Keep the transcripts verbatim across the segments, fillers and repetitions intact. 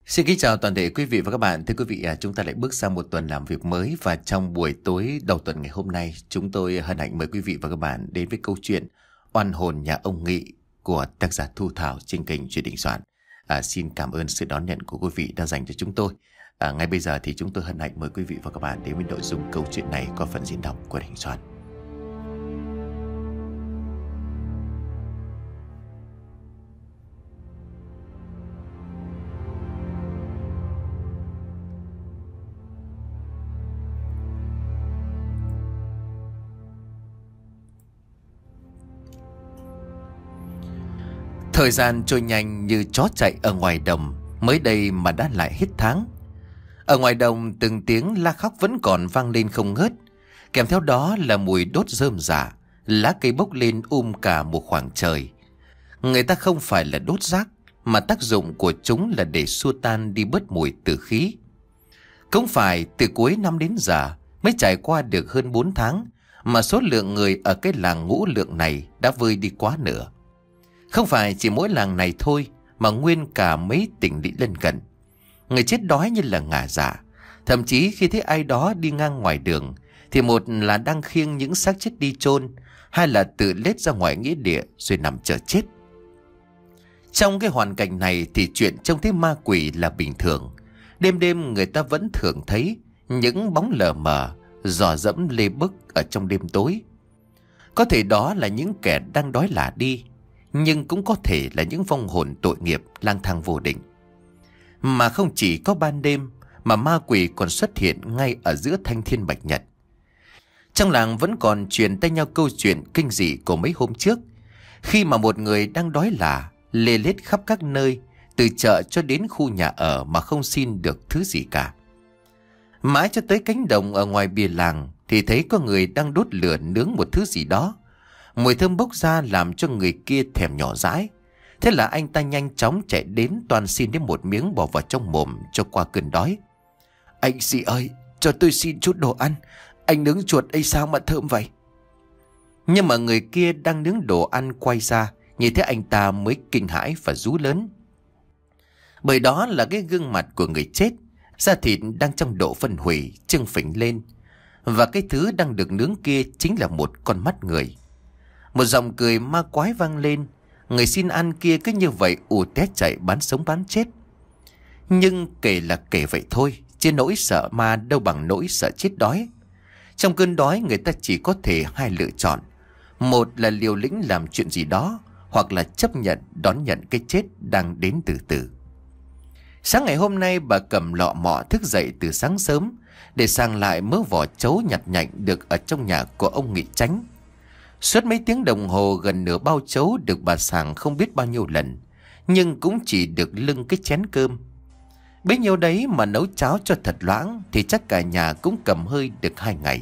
Xin kính chào toàn thể quý vị và các bạn. Thưa quý vị, à, chúng ta lại bước sang một tuần làm việc mới và trong buổi tối đầu tuần ngày hôm nay, chúng tôi hân hạnh mời quý vị và các bạn đến với câu chuyện Oan hồn nhà ông Nghị của tác giả Thu Thảo trên kênh Chuyện Đình Soạn. À, xin cảm ơn sự đón nhận của quý vị đã dành cho chúng tôi. À, ngay bây giờ thì chúng tôi hân hạnh mời quý vị và các bạn đến với nội dung câu chuyện này qua phần diễn đọc của Đình Soạn. Thời gian trôi nhanh như chó chạy ở ngoài đồng, mới đây mà đã lại hết tháng. Ở ngoài đồng từng tiếng la khóc vẫn còn vang lên không ngớt, kèm theo đó là mùi đốt rơm rạ, lá cây bốc lên um cả một khoảng trời. Người ta không phải là đốt rác, mà tác dụng của chúng là để xua tan đi bớt mùi tử khí. Không phải từ cuối năm đến giờ mới trải qua được hơn bốn tháng mà số lượng người ở cái làng Ngũ Lượng này đã vơi đi quá nửa. Không phải chỉ mỗi làng này thôi, mà nguyên cả mấy tỉnh lỵ lân cận. Người chết đói như là ngả dạ. Thậm chí khi thấy ai đó đi ngang ngoài đường, thì một là đang khiêng những xác chết đi chôn, hai là tự lết ra ngoài nghĩa địa rồi nằm chờ chết. Trong cái hoàn cảnh này thì chuyện trông thấy ma quỷ là bình thường. Đêm đêm người ta vẫn thường thấy những bóng lờ mờ, dò dẫm lê bức ở trong đêm tối. Có thể đó là những kẻ đang đói lả đi, nhưng cũng có thể là những vong hồn tội nghiệp lang thang vô định. Mà không chỉ có ban đêm, mà ma quỷ còn xuất hiện ngay ở giữa thanh thiên bạch nhật. Trong làng vẫn còn truyền tay nhau câu chuyện kinh dị của mấy hôm trước, khi mà một người đang đói lả lê lết khắp các nơi, từ chợ cho đến khu nhà ở mà không xin được thứ gì cả. Mãi cho tới cánh đồng ở ngoài bìa làng thì thấy có người đang đốt lửa nướng một thứ gì đó. Mùi thơm bốc ra làm cho người kia thèm nhỏ dãi. Thế là anh ta nhanh chóng chạy đến toàn xin đến một miếng bỏ vào trong mồm cho qua cơn đói. Anh chị ơi, cho tôi xin chút đồ ăn. Anh nướng chuột ấy sao mà thơm vậy? Nhưng mà người kia đang nướng đồ ăn quay ra, nhìn thấy anh ta mới kinh hãi và rú lớn. Bởi đó là cái gương mặt của người chết, da thịt đang trong độ phân hủy, trưng phình lên. Và cái thứ đang được nướng kia chính là một con mắt người. Một giọng cười ma quái vang lên. Người xin ăn kia cứ như vậy ù té chạy bán sống bán chết. Nhưng kể là kể vậy thôi, chứ nỗi sợ ma đâu bằng nỗi sợ chết đói. Trong cơn đói người ta chỉ có thể hai lựa chọn. Một là liều lĩnh làm chuyện gì đó, hoặc là chấp nhận đón nhận cái chết đang đến từ từ. Sáng ngày hôm nay bà Cẩm lọ mọ thức dậy từ sáng sớm để sang lại mớ vỏ trấu nhặt nhạnh được ở trong nhà của ông Nghị Chánh. Suốt mấy tiếng đồng hồ, gần nửa bao trấu được bà sàng không biết bao nhiêu lần, nhưng cũng chỉ được lưng cái chén cơm. Bấy nhiêu đấy mà nấu cháo cho thật loãng thì chắc cả nhà cũng cầm hơi được hai ngày.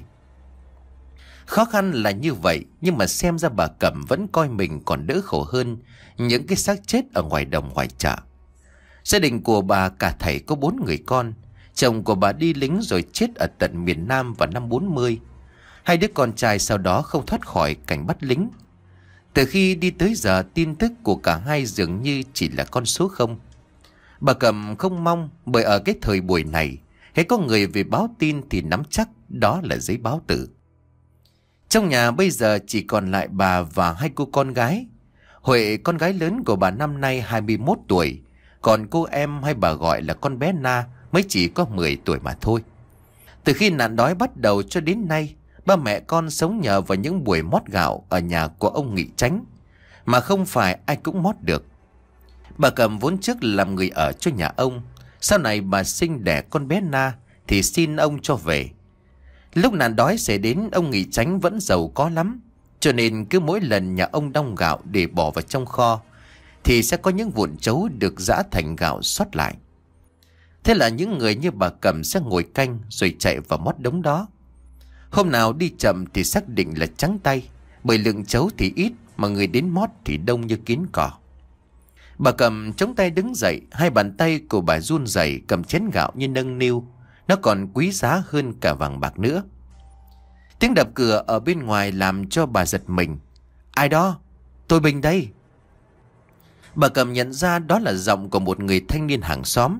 Khó khăn là như vậy, nhưng mà xem ra bà Cẩm vẫn coi mình còn đỡ khổ hơn những cái xác chết ở ngoài đồng ngoài chợ. Gia đình của bà cả thảy có bốn người con. Chồng của bà đi lính rồi chết ở tận miền Nam vào năm bốn mươi. Hai đứa con trai sau đó không thoát khỏi cảnh bắt lính. Từ khi đi tới giờ, tin tức của cả hai dường như chỉ là con số không. Bà Cẩm không mong, bởi ở cái thời buổi này, hễ có người về báo tin thì nắm chắc đó là giấy báo tử. Trong nhà bây giờ chỉ còn lại bà và hai cô con gái. Huệ, con gái lớn của bà năm nay hai mươi mốt tuổi, còn cô em hay bà gọi là con bé Na mới chỉ có mười tuổi mà thôi. Từ khi nạn đói bắt đầu cho đến nay, ba mẹ con sống nhờ vào những buổi mót gạo ở nhà của ông Nghị Chánh, mà không phải ai cũng mót được. Bà Cẩm vốn trước làm người ở cho nhà ông, sau này bà sinh đẻ con bé Na thì xin ông cho về. Lúc nạn đói xảy đến, ông Nghị Chánh vẫn giàu có lắm, cho nên cứ mỗi lần nhà ông đong gạo để bỏ vào trong kho thì sẽ có những vụn trấu được giã thành gạo sót lại. Thế là những người như bà Cẩm sẽ ngồi canh rồi chạy vào mót đống đó. Hôm nào đi chậm thì xác định là trắng tay, bởi lượng trấu thì ít mà người đến mót thì đông như kiến cỏ. Bà Cẩm chống tay đứng dậy, hai bàn tay của bà run rẩy cầm chén gạo như nâng niu. Nó còn quý giá hơn cả vàng bạc nữa. Tiếng đập cửa ở bên ngoài làm cho bà giật mình. Ai đó? Tôi Bình đây. Bà Cẩm nhận ra đó là giọng của một người thanh niên hàng xóm.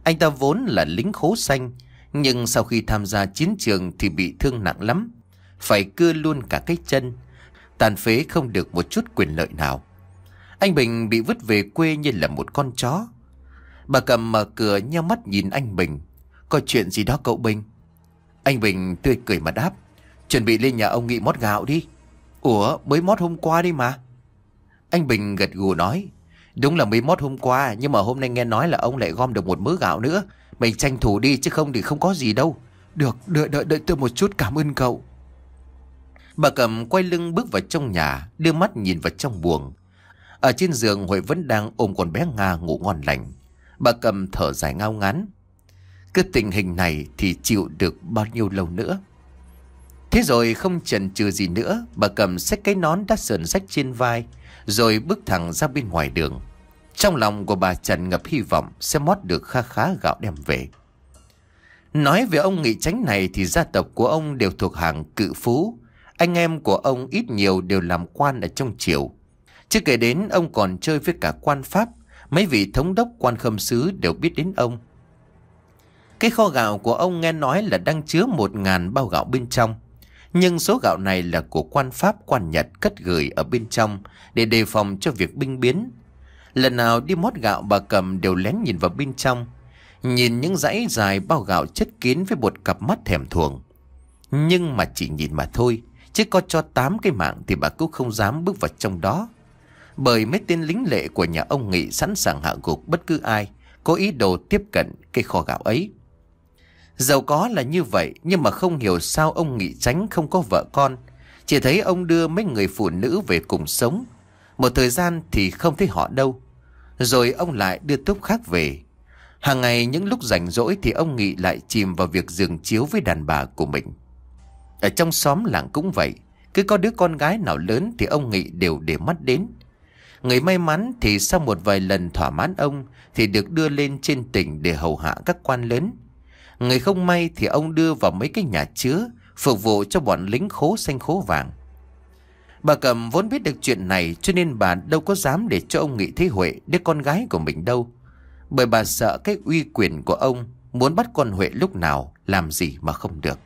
Anh ta vốn là lính khố xanh, nhưng sau khi tham gia chiến trường thì bị thương nặng lắm, phải cưa luôn cả cái chân, tàn phế không được một chút quyền lợi nào. Anh Bình bị vứt về quê như là một con chó. Bà Cầm mở cửa nheo mắt nhìn anh Bình. Có chuyện gì đó cậu Bình? Anh Bình tươi cười mà đáp. Chuẩn bị lên nhà ông Nghị mót gạo đi. Ủa, mới mót hôm qua đi mà. Anh Bình gật gù nói. Đúng là mới mót hôm qua, nhưng mà hôm nay nghe nói là ông lại gom được một mớ gạo nữa. Mình tranh thủ đi chứ không thì không có gì đâu. Được, đợi đợi đợi tôi một chút, cảm ơn cậu. Bà Cầm quay lưng bước vào trong nhà, đưa mắt nhìn vào trong buồng. Ở trên giường Huệ vẫn đang ôm con bé Nga ngủ ngon lành. Bà Cầm thở dài ngao ngán. Cứ tình hình này thì chịu được bao nhiêu lâu nữa. Thế rồi không chần chừ gì nữa, bà Cầm xách cái nón đã sờn rách trên vai, rồi bước thẳng ra bên ngoài đường. Trong lòng của bà tràn ngập hy vọng sẽ mót được kha khá gạo đem về. Nói về ông Nghị Chánh này thì gia tộc của ông đều thuộc hàng cự phú. Anh em của ông ít nhiều đều làm quan ở trong triều. Chứ kể đến ông còn chơi với cả quan pháp. Mấy vị thống đốc quan khâm sứ đều biết đến ông. Cái kho gạo của ông nghe nói là đang chứa một ngàn bao gạo bên trong. Nhưng số gạo này là của quan pháp quan Nhật cất gửi ở bên trong để đề phòng cho việc binh biến. Lần nào đi mót gạo bà Cầm đều lén nhìn vào bên trong, nhìn những dãy dài bao gạo chất kín với một cặp mắt thèm thuồng. Nhưng mà chỉ nhìn mà thôi, chứ có cho tám cái mạng thì bà cũng không dám bước vào trong đó. Bởi mấy tên lính lệ của nhà ông Nghị sẵn sàng hạ gục bất cứ ai có ý đồ tiếp cận cái kho gạo ấy. Giàu có là như vậy, nhưng mà không hiểu sao ông Nghị Chánh không có vợ con. Chỉ thấy ông đưa mấy người phụ nữ về cùng sống. Một thời gian thì không thấy họ đâu. Rồi ông lại đưa tốp khác về. Hàng ngày những lúc rảnh rỗi thì ông Nghị lại chìm vào việc giường chiếu với đàn bà của mình. Ở trong xóm làng cũng vậy. Cứ có đứa con gái nào lớn thì ông Nghị đều để mắt đến. Người may mắn thì sau một vài lần thỏa mãn ông thì được đưa lên trên tỉnh để hầu hạ các quan lớn. Người không may thì ông đưa vào mấy cái nhà chứa phục vụ cho bọn lính khố xanh khố vàng. Bà Cầm vốn biết được chuyện này cho nên bà đâu có dám để cho ông Nghị thấy Huệ đứa con gái của mình đâu. Bởi bà sợ cái uy quyền của ông, muốn bắt con Huệ lúc nào làm gì mà không được.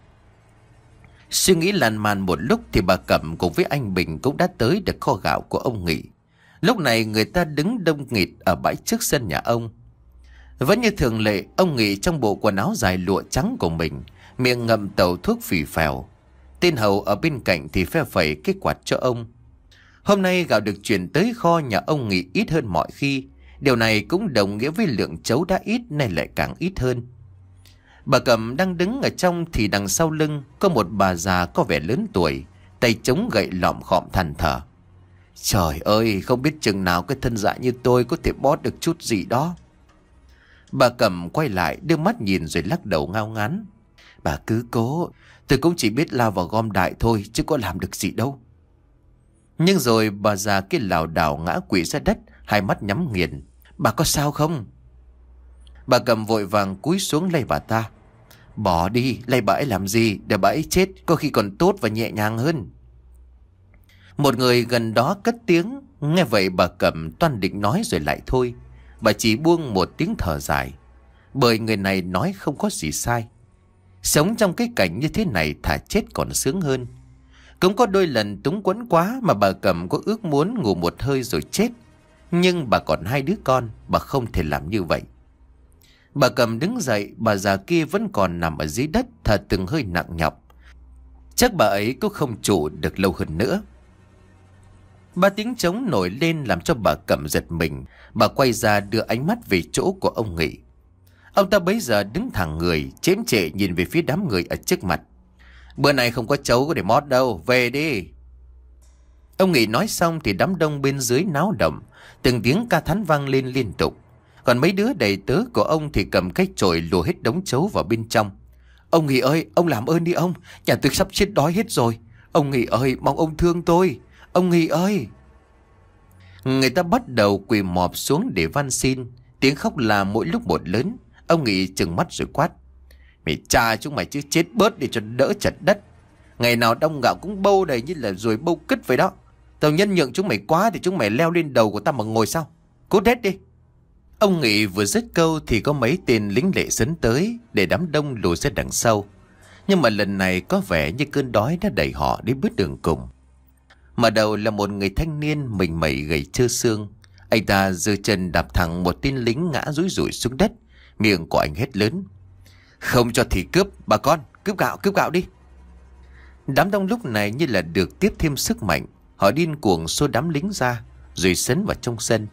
Suy nghĩ lan man một lúc thì bà Cẩm cùng với anh Bình cũng đã tới được kho gạo của ông Nghị. Lúc này người ta đứng đông nghịt ở bãi trước sân nhà ông. Vẫn như thường lệ, ông Nghị trong bộ quần áo dài lụa trắng của mình, miệng ngậm tàu thuốc phì phèo. Tên hầu ở bên cạnh thì phe phẩy cái quạt cho ông. Hôm nay gạo được chuyển tới kho nhà ông Nghị ít hơn mọi khi. Điều này cũng đồng nghĩa với lượng chấu đã ít nay lại càng ít hơn. Bà Cẩm đang đứng ở trong thì đằng sau lưng có một bà già có vẻ lớn tuổi, tay chống gậy lọm khọm than thở. Trời ơi, không biết chừng nào cái thân dạ như tôi có thể bót được chút gì đó. Bà Cẩm quay lại đưa mắt nhìn rồi lắc đầu ngao ngán. Bà cứ cố, tôi cũng chỉ biết lao vào gom đại thôi chứ có làm được gì đâu. Nhưng rồi bà già kia lảo đảo ngã quỵ ra đất, hai mắt nhắm nghiền. Bà có sao không? Bà Cẩm vội vàng cúi xuống lay bà ta. Bỏ đi, lay bà ấy làm gì? Để bà ấy chết có khi còn tốt và nhẹ nhàng hơn. Một người gần đó cất tiếng. Nghe vậy bà Cẩm toan định nói rồi lại thôi. Bà chỉ buông một tiếng thở dài. Bởi người này nói không có gì sai. Sống trong cái cảnh như thế này thà chết còn sướng hơn. Cũng có đôi lần túng quẫn quá mà bà Cẩm có ước muốn ngủ một hơi rồi chết. Nhưng bà còn hai đứa con, bà không thể làm như vậy. Bà Cẩm đứng dậy, bà già kia vẫn còn nằm ở dưới đất, thở từng hơi nặng nhọc. Chắc bà ấy cũng không trụ được lâu hơn nữa. Ba tiếng trống nổi lên làm cho bà Cẩm giật mình. Bà quay ra đưa ánh mắt về chỗ của ông Nghị. Ông ta bấy giờ đứng thẳng người, chém trệ nhìn về phía đám người ở trước mặt. Bữa này không có chấu có để mót đâu, về đi. Ông Nghị nói xong thì đám đông bên dưới náo động, từng tiếng ca thán vang lên liên tục. Còn mấy đứa đầy tớ của ông thì cầm cái chổi lùa hết đống chấu vào bên trong. Ông Nghị ơi, ông làm ơn đi ông, nhà tôi sắp chết đói hết rồi. Ông Nghị ơi, mong ông thương tôi. Ông Nghị ơi. Người ta bắt đầu quỳ mọp xuống để van xin. Tiếng khóc là mỗi lúc một lớn. Ông Nghị trừng mắt rồi quát. Mày cha chúng mày chứ chết bớt để cho đỡ chật đất. Ngày nào đông gạo cũng bâu đầy như là ruồi bâu cứt vậy đó. Tao nhân nhượng chúng mày quá thì chúng mày leo lên đầu của tao mà ngồi sao. Cút hết đi. Ông Nghị vừa dứt câu thì có mấy tên lính lệ sấn tới để đám đông lùi ra đằng sau. Nhưng mà lần này có vẻ như cơn đói đã đẩy họ đến bước đường cùng. Mở đầu là một người thanh niên mình mẩy gầy trơ xương. Anh ta giơ chân đạp thẳng một tên lính ngã rúi rủi xuống đất. Miệng của anh hét lớn: "Không cho thì cướp, bà con, cướp gạo, cướp gạo đi!" Đám đông lúc này như là được tiếp thêm sức mạnh. Họ điên cuồng xô đám lính ra rồi sấn vào trong sân.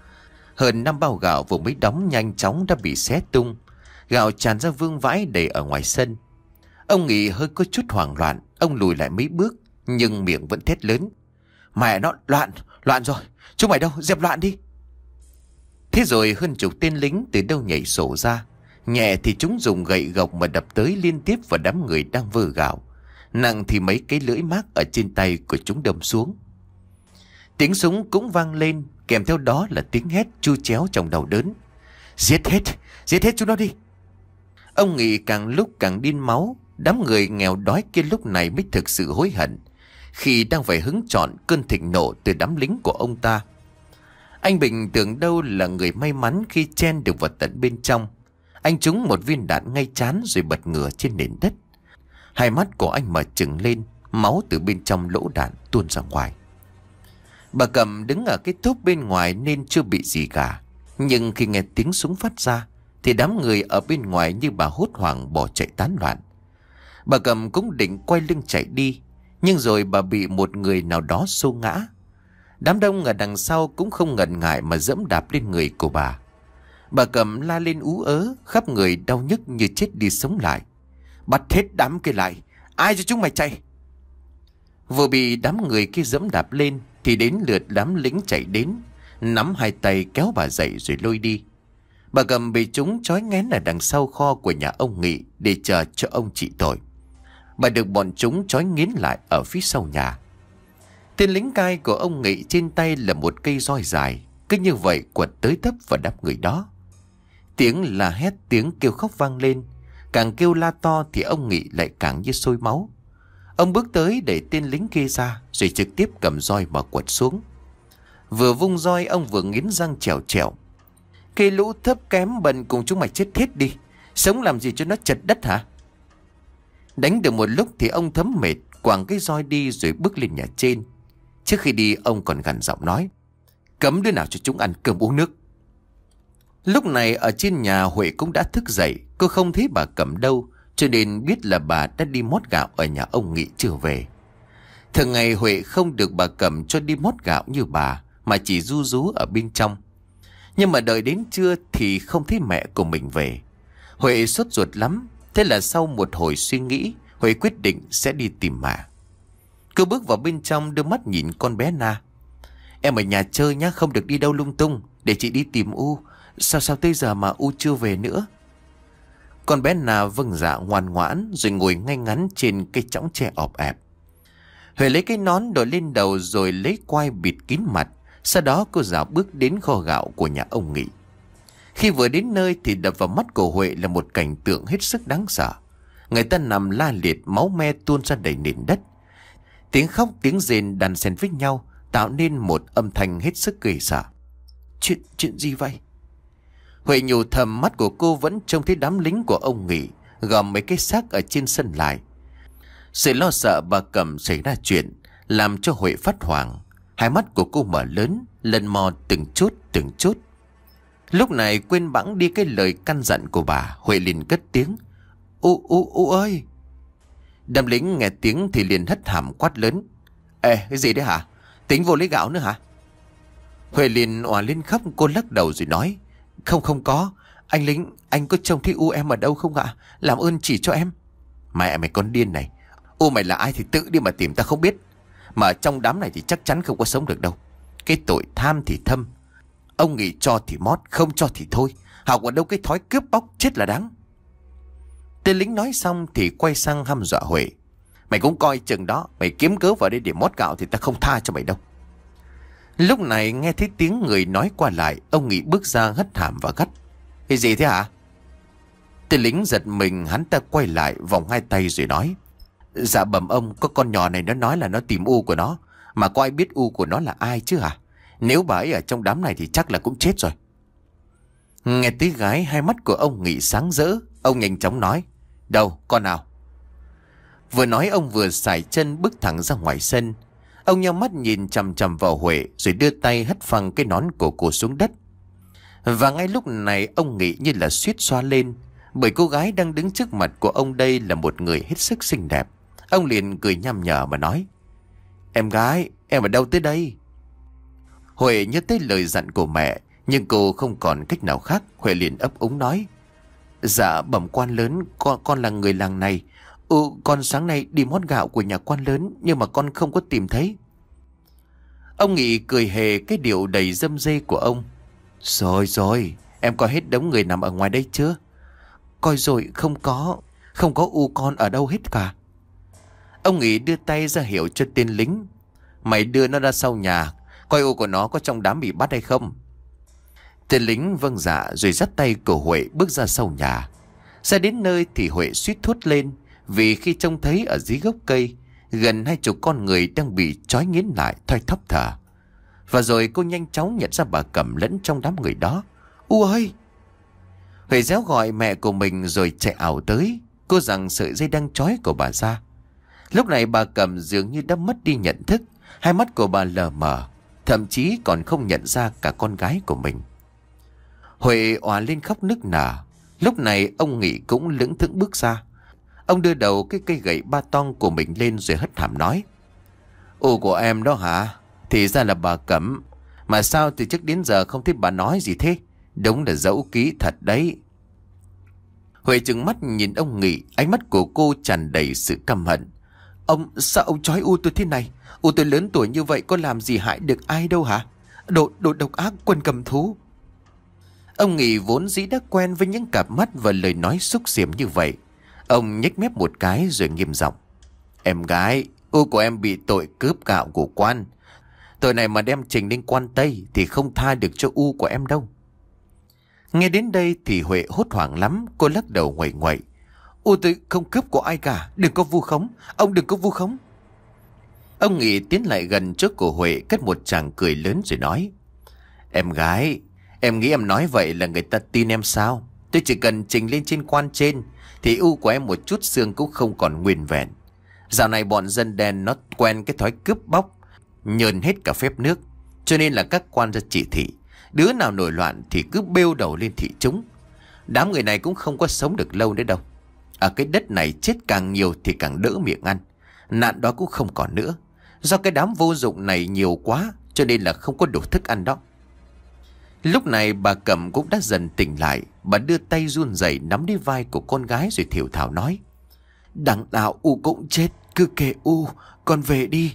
Hơn năm bao gạo vừa mới đóng nhanh chóng đã bị xé tung. Gạo tràn ra vương vãi đầy ở ngoài sân. Ông Nghị hơi có chút hoảng loạn. Ông lùi lại mấy bước nhưng miệng vẫn thét lớn: "Mẹ nó, loạn, loạn rồi, chúng mày đâu, dẹp loạn đi!" Thế rồi hơn chục tên lính từ đâu nhảy sổ ra. Nhẹ thì chúng dùng gậy gộc mà đập tới liên tiếp vào đám người đang vơ gạo. Nặng thì mấy cái lưỡi mác ở trên tay của chúng đâm xuống. Tiếng súng cũng vang lên, kèm theo đó là tiếng hét chu chéo trong đầu đớn: "Giết hết, giết hết chúng nó đi!" Ông Nghị càng lúc càng điên máu. Đám người nghèo đói kia lúc này mới thực sự hối hận khi đang phải hứng chọn cơn thịnh nộ từ đám lính của ông ta. Anh Bình tưởng đâu là người may mắn khi chen được vào tận bên trong. Anh trúng một viên đạn ngay trán rồi bật ngửa trên nền đất. Hai mắt của anh mở trừng lên, máu từ bên trong lỗ đạn tuôn ra ngoài. Bà Cẩm đứng ở cái thốp bên ngoài nên chưa bị gì cả. Nhưng khi nghe tiếng súng phát ra thì đám người ở bên ngoài như bà hốt hoảng bỏ chạy tán loạn. Bà Cẩm cũng định quay lưng chạy đi, nhưng rồi bà bị một người nào đó xô ngã. Đám đông ở đằng sau cũng không ngần ngại mà giẫm đạp lên người của bà. Bà Cẩm la lên ú ớ, khắp người đau nhức như chết đi sống lại: "Bắt hết đám kia lại, ai cho chúng mày chạy!" Vừa bị đám người kia giẫm đạp lên thì đến lượt đám lính chạy đến, nắm hai tay kéo bà dậy rồi lôi đi. Bà Cẩm bị chúng trói nghén ở đằng sau kho của nhà ông Nghị để chờ cho ông trị tội. Bà được bọn chúng trói nghiến lại ở phía sau nhà. Tên lính cai của ông Nghị trên tay là một cây roi dài, cứ như vậy quật tới tấp vào đám người đó. Tiếng la hét, tiếng kêu khóc vang lên. Càng kêu la to thì ông Nghị lại càng như sôi máu. Ông bước tới để tên lính kia ra rồi trực tiếp cầm roi mà quật xuống. Vừa vung roi ông vừa nghiến răng trèo trèo: "Cái lũ thấp kém bần cùng chúng mày chết hết đi, sống làm gì cho nó chật đất hả?" Đánh được một lúc thì ông thấm mệt, quàng cái roi đi rồi bước lên nhà trên. Trước khi đi ông còn gằn giọng nói: "Cấm đứa nào cho chúng ăn cơm uống nước." Lúc này ở trên nhà Huệ cũng đã thức dậy. Cô không thấy bà Cẩm đâu, cho nên biết là bà đã đi mót gạo ở nhà ông Nghị chưa về. Thường ngày Huệ không được bà Cẩm cho đi mót gạo như bà, mà chỉ ru rú ở bên trong. Nhưng mà đợi đến trưa thì không thấy mẹ của mình về. Huệ sốt ruột lắm. Thế là sau một hồi suy nghĩ, Huệ quyết định sẽ đi tìm mẹ. Cô bước vào bên trong đưa mắt nhìn con bé Na: "Em ở nhà chơi nhá, không được đi đâu lung tung, để chị đi tìm U. Sao sao tới giờ mà U chưa về nữa?" Con bé Na vâng dạ ngoan ngoãn rồi ngồi ngay ngắn trên cây chõng tre ọp ẹp. Huệ lấy cái nón đội lên đầu rồi lấy quai bịt kín mặt. Sau đó cô dạo bước đến kho gạo của nhà ông Nghị. Khi vừa đến nơi thì đập vào mắt của Huệ là một cảnh tượng hết sức đáng sợ. Người ta nằm la liệt, máu me tuôn ra đầy nền đất. Tiếng khóc tiếng rên đan xen với nhau tạo nên một âm thanh hết sức ghê sợ. Chuyện, chuyện gì vậy? Huệ nhủ thầm, mắt của cô vẫn trông thấy đám lính của ông Nghị gom mấy cái xác ở trên sân lại. Sự lo sợ bà Cẩm xảy ra chuyện làm cho Huệ phát hoảng. Hai mắt của cô mở lớn, lần mò từng chút từng chút. Lúc này quên bẵng đi cái lời căn dặn của bà, Huệ liền cất tiếng: "U U U ơi!" Đám lính nghe tiếng thì liền hất hàm quát lớn: "Ê, cái gì đấy hả? Tính vô lấy gạo nữa hả?" Huệ liền òa lên khóc. Cô lắc đầu rồi nói: Không không có. Anh lính, anh có trông thấy U em ở đâu không ạ? Làm ơn chỉ cho em." "Mẹ mày con điên này. U mày là ai thì tự đi mà tìm, ta không biết. Mà ở trong đám này thì chắc chắn không có sống được đâu. Cái tội tham thì thâm. Ông Nghị cho thì mót, không cho thì thôi. Học ở đâu cái thói cướp bóc, chết là đáng." Tên lính nói xong thì quay sang hăm dọa Huệ: "Mày cũng coi chừng đó. Mày kiếm cớ vào đây để mót gạo thì ta không tha cho mày đâu." Lúc này nghe thấy tiếng người nói qua lại, ông Nghị bước ra hất hàm và gắt: "Cái gì thế hả?" Tên lính giật mình, hắn ta quay lại vòng hai tay rồi nói: "Dạ bẩm ông, có con nhỏ này nó nói là nó tìm U của nó. Mà có ai biết U của nó là ai chứ hả? Nếu bà ấy ở trong đám này thì chắc là cũng chết rồi." Nghe tiếng gái, hai mắt của ông Nghị sáng rỡ. Ông nhanh chóng nói: Đâu, con nào? Vừa nói ông vừa sải chân bước thẳng ra ngoài sân. Ông nhắm mắt nhìn chằm chằm vào Huệ, rồi đưa tay hất phăng cái nón của cô xuống đất. Và ngay lúc này ông Nghị như là suýt xoa lên, bởi cô gái đang đứng trước mặt của ông đây là một người hết sức xinh đẹp. Ông liền cười nham nhở mà nói: Em gái, em ở đâu tới đây? Huệ nhớ tới lời dặn của mẹ, nhưng cô không còn cách nào khác. Huệ liền ấp úng nói: Dạ bẩm quan lớn, con, con là người làng này. Ừ, con sáng nay đi mót gạo của nhà quan lớn, nhưng mà con không có tìm thấy. Ông Nghị cười hề cái điệu đầy dâm dê của ông. Rồi rồi, em coi hết đống người nằm ở ngoài đây chưa? Coi rồi, không có, không có u con ở đâu hết cả. Ông Nghị đưa tay ra hiệu cho tên lính: Mày đưa nó ra sau nhà, coi u của nó có trong đám bị bắt hay không. Tên lính vâng dạ, rồi dắt tay của Huệ bước ra sau nhà. Ra đến nơi thì Huệ suýt thốt lên, vì khi trông thấy ở dưới gốc cây gần hai chục con người đang bị trói nghiến lại thoi thóp thở. Và rồi cô nhanh chóng nhận ra bà Cẩm lẫn trong đám người đó. U ơi! Huệ réo gọi mẹ của mình rồi chạy ảo tới. Cô giằng sợi dây đang trói của bà ra. Lúc này bà Cẩm dường như đã mất đi nhận thức. Hai mắt của bà lờ mờ, thậm chí còn không nhận ra cả con gái của mình. Huệ òa lên khóc nức nở. Lúc này ông Nghị cũng lững thững bước ra. Ông đưa đầu cái cây gậy ba tong của mình lên rồi hất hàm nói: U của em đó hả? Thì ra là bà Cẩm. Mà sao từ trước đến giờ không thấy bà nói gì thế? Đúng là dẫu ký thật đấy. Huệ trừng mắt nhìn ông Nghị, ánh mắt của cô tràn đầy sự căm hận. Ông, sao ông trói U tôi thế này? U tôi lớn tuổi như vậy có làm gì hại được ai đâu hả? Đồ, đồ độc ác quân cầm thú. Ông Nghị vốn dĩ đã quen với những cặp mắt và lời nói xúc xỉm như vậy. Ông nhếch mép một cái rồi nghiêm giọng: Em gái, U của em bị tội cướp gạo của quan. Tội này mà đem trình lên quan Tây thì không tha được cho U của em đâu. Nghe đến đây thì Huệ hốt hoảng lắm. Cô lắc đầu nguậy nguậy: U tôi không cướp của ai cả, đừng có vu khống. Ông đừng có vu khống. Ông Nghị tiến lại gần trước của Huệ, cất một tràng cười lớn rồi nói: Em gái, em nghĩ em nói vậy là người ta tin em sao? Tôi chỉ cần trình lên trên quan trên thì U của em một chút xương cũng không còn nguyên vẹn. Dạo này bọn dân đen nó quen cái thói cướp bóc, nhờn hết cả phép nước. Cho nên là các quan ra chỉ thị, đứa nào nổi loạn thì cứ bêu đầu lên thị chúng. Đám người này cũng không có sống được lâu nữa đâu. Ở cái đất này chết càng nhiều thì càng đỡ miệng ăn. Nạn đó cũng không còn nữa. Do cái đám vô dụng này nhiều quá cho nên là không có đủ thức ăn đó. Lúc này bà Cẩm cũng đã dần tỉnh lại. Bà đưa tay run rẩy nắm lấy vai của con gái rồi thều thào nói: Đằng nào U cũng chết, cứ kệ U, con về đi.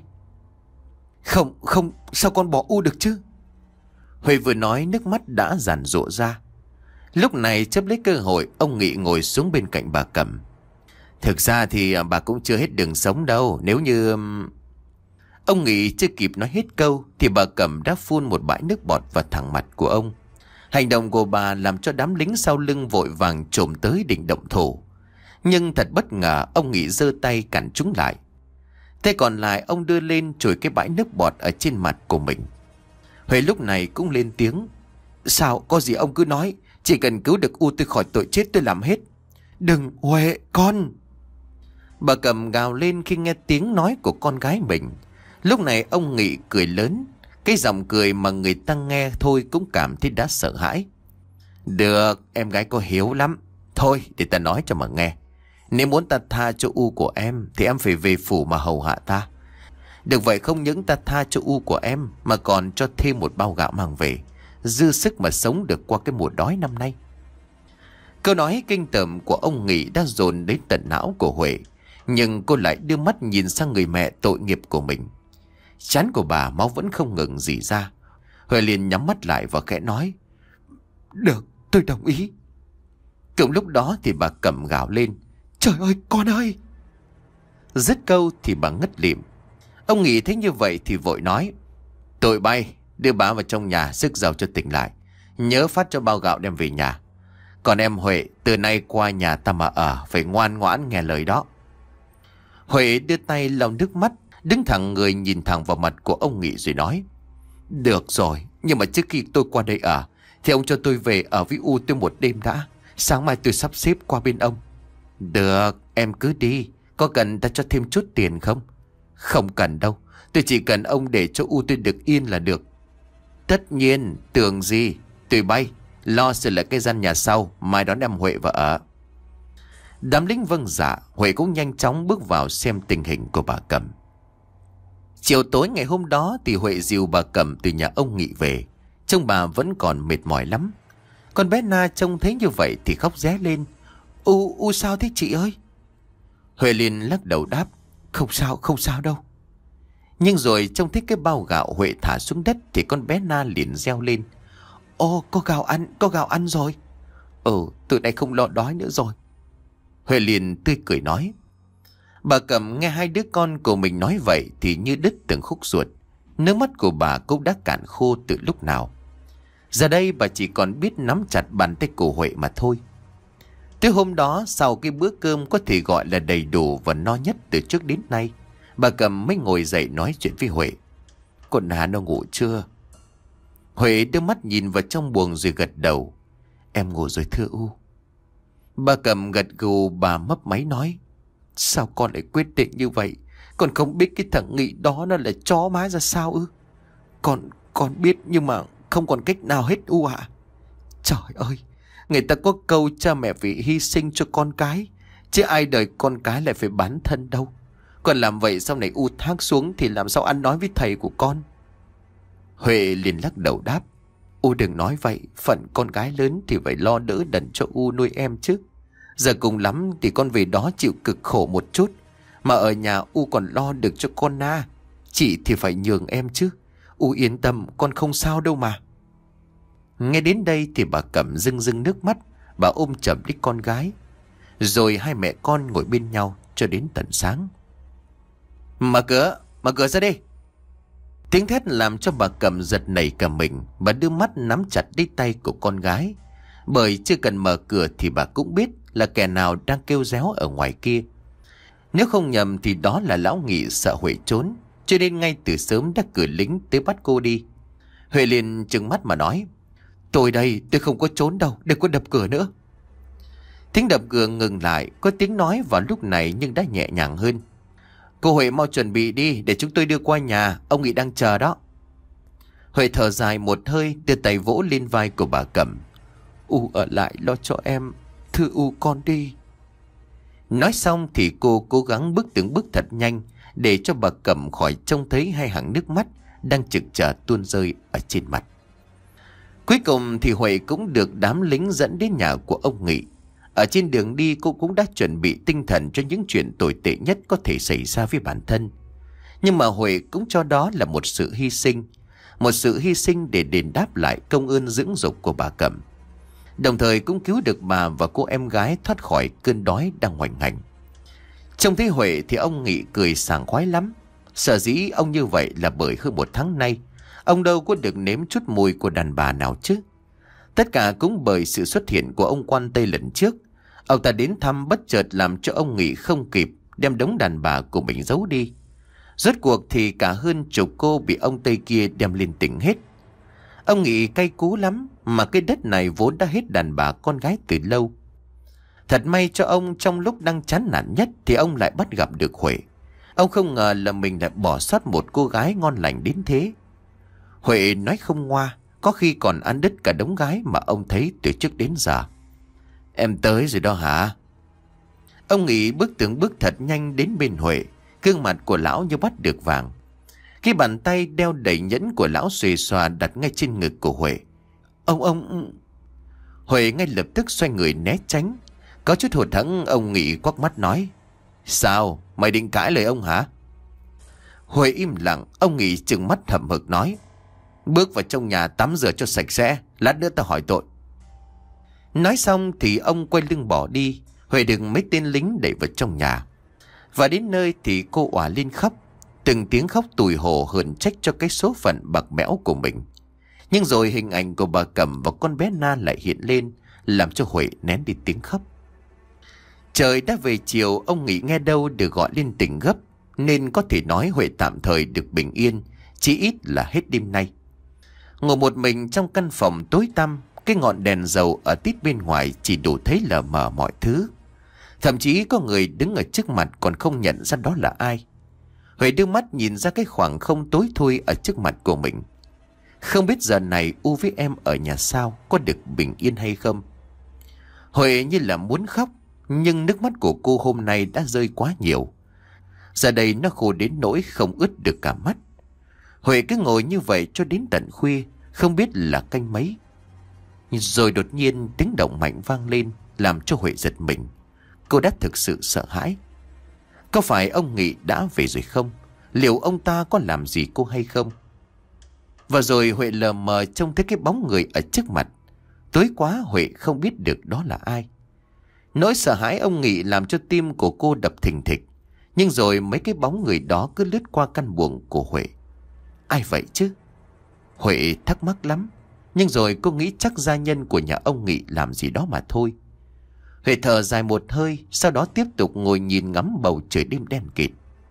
Không, không, sao con bỏ U được chứ? Huệ vừa nói nước mắt đã giàn rụa ra. Lúc này chấp lấy cơ hội, ông Nghị ngồi xuống bên cạnh bà Cẩm. Thực ra thì bà cũng chưa hết đường sống đâu. Nếu như... Ông Nghị chưa kịp nói hết câu thì bà Cẩm đã phun một bãi nước bọt vào thẳng mặt của ông. Hành động của bà làm cho đám lính sau lưng vội vàng trồm tới định động thủ. Nhưng thật bất ngờ, ông Nghị giơ tay cản chúng lại. Tay còn lại ông đưa lên chùi cái bãi nước bọt ở trên mặt của mình. Huệ lúc này cũng lên tiếng: Sao, có gì ông cứ nói. Chỉ cần cứu được U tôi khỏi tội chết tôi làm hết. Đừng, Huệ, con. Bà Cẩm gào lên khi nghe tiếng nói của con gái mình. Lúc này ông Nghị cười lớn, cái giọng cười mà người ta nghe thôi cũng cảm thấy đã sợ hãi. Được, em gái có hiếu lắm. Thôi để ta nói cho mà nghe. Nếu muốn ta tha cho U của em thì em phải về phủ mà hầu hạ ta. Được vậy không những ta tha cho U của em mà còn cho thêm một bao gạo mang về, dư sức mà sống được qua cái mùa đói năm nay. Câu nói kinh tởm của ông Nghị đã dồn đến tận não của Huệ. Nhưng cô lại đưa mắt nhìn sang người mẹ tội nghiệp của mình. Trán của bà máu vẫn không ngừng rỉ ra. Huệ liền nhắm mắt lại và khẽ nói: Được, tôi đồng ý. Cùng lúc đó thì bà Cẩm gào lên: Trời ơi, con ơi! Dứt câu thì bà ngất lịm. Ông Nghị thấy như vậy thì vội nói: Tụi bay, đưa bà vào trong nhà sức giàu cho tỉnh lại. Nhớ phát cho bao gạo đem về nhà. Còn em Huệ, từ nay qua nhà ta mà ở, phải ngoan ngoãn nghe lời đó. Huệ đưa tay lau nước mắt, đứng thẳng người nhìn thẳng vào mặt của ông Nghị rồi nói: Được rồi, nhưng mà trước khi tôi qua đây ở thì ông cho tôi về ở với U tôi một đêm đã. Sáng mai tôi sắp xếp qua bên ông. Được, em cứ đi. Có cần ta cho thêm chút tiền không? Không cần đâu. Tôi chỉ cần ông để cho U tôi được yên là được. Tất nhiên, tưởng gì. Tôi bay, lo sửa lại cái gian nhà sau, mai đón em Huệ vào ở. Đám lính vâng dạ, Huệ cũng nhanh chóng bước vào xem tình hình của bà Cẩm. Chiều tối ngày hôm đó thì Huệ dìu bà Cẩm từ nhà ông Nghị về. Trông bà vẫn còn mệt mỏi lắm. Con bé Na trông thấy như vậy thì khóc ré lên. U, U sao thế chị ơi? Huệ liền lắc đầu đáp. Không sao, không sao đâu. Nhưng rồi trông thấy cái bao gạo Huệ thả xuống đất thì con bé Na liền reo lên. Ô, có gạo ăn, có gạo ăn rồi. Ừ, từ đây không lo đói nữa rồi. Huệ liền tươi cười nói. Bà Cẩm nghe hai đứa con của mình nói vậy thì như đứt từng khúc ruột. Nước mắt của bà cũng đã cạn khô từ lúc nào. Giờ đây bà chỉ còn biết nắm chặt bàn tay của Huệ mà thôi. Tới hôm đó, sau cái bữa cơm có thể gọi là đầy đủ và no nhất từ trước đến nay, bà Cẩm mới ngồi dậy nói chuyện với Huệ. Con Na nó ngủ chưa? Huệ đưa mắt nhìn vào trong buồng rồi gật đầu. Em ngủ rồi thưa U. Bà Cẩm gật gù, bà mấp máy nói. Sao con lại quyết định như vậy? Con không biết cái thằng Nghị đó nó là chó má ra sao ư? Con, con biết nhưng mà không còn cách nào hết U ạ. Trời ơi, người ta có câu cha mẹ vì hy sinh cho con cái, chứ ai đời con cái lại phải bán thân đâu. Con làm vậy sau này U thác xuống thì làm sao ăn nói với thầy của con? Huệ liền lắc đầu đáp. U đừng nói vậy, phận con gái lớn thì phải lo đỡ đần cho U nuôi em chứ. Giờ cùng lắm thì con về đó chịu cực khổ một chút, mà ở nhà U còn lo được cho con Na. Chị thì phải nhường em chứ. U yên tâm, con không sao đâu mà. Nghe đến đây thì bà Cẩm rưng rưng nước mắt. Bà ôm chầm lấy con gái. Rồi hai mẹ con ngồi bên nhau cho đến tận sáng. Mở cửa, mở cửa ra đi. Tiếng thét làm cho bà Cẩm giật nảy cả mình. Bà đưa mắt nắm chặt lấy tay của con gái. Bởi chưa cần mở cửa thì bà cũng biết là kẻ nào đang kêu réo ở ngoài kia. Nếu không nhầm thì đó là lão Nghị sợ Huệ trốn, cho nên ngay từ sớm đã cử lính tới bắt cô đi. Huệ liền trừng mắt mà nói. Tôi đây, tôi không có trốn đâu, đừng có đập cửa nữa. Tiếng đập cửa ngừng lại, có tiếng nói vào lúc này nhưng đã nhẹ nhàng hơn. Cô Huệ mau chuẩn bị đi để chúng tôi đưa qua nhà, ông Nghị đang chờ đó. Huệ thở dài một hơi, đưa tay vỗ lên vai của bà Cẩm. U ở lại lo cho em, thưa U con đi. Nói xong thì cô cố gắng bước từng bước thật nhanh để cho bà Cẩm khỏi trông thấy hai hàng nước mắt đang trực chờ tuôn rơi ở trên mặt. Cuối cùng thì Huệ cũng được đám lính dẫn đến nhà của ông Nghị. Ở trên đường đi cô cũng đã chuẩn bị tinh thần cho những chuyện tồi tệ nhất có thể xảy ra với bản thân. Nhưng mà Huệ cũng cho đó là một sự hy sinh. Một sự hy sinh để đền đáp lại công ơn dưỡng dục của bà Cẩm. Đồng thời cũng cứu được bà và cô em gái thoát khỏi cơn đói đang hoành hành. Trông thấy Huệ thì ông Nghị cười sảng khoái lắm. Sở dĩ ông như vậy là bởi hơn một tháng nay ông đâu có được nếm chút mùi của đàn bà nào chứ. Tất cả cũng bởi sự xuất hiện của ông quan Tây lần trước. Ông ta đến thăm bất chợt làm cho ông Nghị không kịp đem đống đàn bà của mình giấu đi. Rốt cuộc thì cả hơn chục cô bị ông Tây kia đem lên tỉnh hết. Ông Nghị cay cú lắm, mà cái đất này vốn đã hết đàn bà con gái từ lâu. Thật may cho ông, trong lúc đang chán nản nhất thì ông lại bắt gặp được Huệ. Ông không ngờ là mình lại bỏ sót một cô gái ngon lành đến thế. Huệ nói không ngoa, có khi còn ăn đứt cả đống gái mà ông thấy từ trước đến giờ. Em tới rồi đó hả? Ông Nghị bước từng bước thật nhanh đến bên Huệ. Gương mặt của lão như bắt được vàng. Cái bàn tay đeo đầy nhẫn của lão xuề xòa đặt ngay trên ngực của Huệ. Ông ông... Huệ ngay lập tức xoay người né tránh. Có chút hụt hẫng, ông Nghị quắc mắt nói. Sao? Mày định cãi lời ông hả? Huệ im lặng. Ông Nghị trừng mắt hậm hực nói. Bước vào trong nhà tắm rửa cho sạch sẽ, lát nữa tao hỏi tội. Nói xong thì ông quay lưng bỏ đi. Huệ được mấy tên lính đẩy vào trong nhà. Và đến nơi thì cô òa lên khóc. Từng tiếng khóc tủi hổ hờn trách cho cái số phận bạc bẽo của mình. Nhưng rồi hình ảnh của bà Cẩm và con bé Na lại hiện lên, làm cho Huệ nén đi tiếng khóc. Trời đã về chiều, ông Nghị nghe đâu được gọi lên tỉnh gấp, nên có thể nói Huệ tạm thời được bình yên, chỉ ít là hết đêm nay. Ngồi một mình trong căn phòng tối tăm, Cái ngọn đèn dầu ở tít bên ngoài chỉ đủ thấy lờ mờ mọi thứ. Thậm chí có người đứng ở trước mặt còn không nhận ra đó là ai. Huệ đưa mắt nhìn ra cái khoảng không tối thui ở trước mặt của mình. Không biết giờ này U với em ở nhà sao, có được bình yên hay không. Huệ như là muốn khóc, nhưng nước mắt của cô hôm nay đã rơi quá nhiều. Giờ đây nó khô đến nỗi không ướt được cả mắt. Huệ cứ ngồi như vậy cho đến tận khuya, không biết là canh mấy. Rồi đột nhiên tiếng động mạnh vang lên, làm cho Huệ giật mình. Cô đã thực sự sợ hãi. Có phải ông Nghị đã về rồi không? Liệu ông ta có làm gì cô hay không? Và rồi Huệ lờ mờ trông thấy cái bóng người ở trước mặt. Tối quá Huệ không biết được đó là ai. Nỗi sợ hãi ông Nghị làm cho tim của cô đập thình thịch. Nhưng rồi mấy cái bóng người đó cứ lướt qua căn buồng của Huệ. Ai vậy chứ? Huệ thắc mắc lắm. Nhưng rồi cô nghĩ chắc gia nhân của nhà ông Nghị làm gì đó mà thôi. Huệ thở dài một hơi, sau đó tiếp tục ngồi nhìn ngắm bầu trời đêm đen kịt.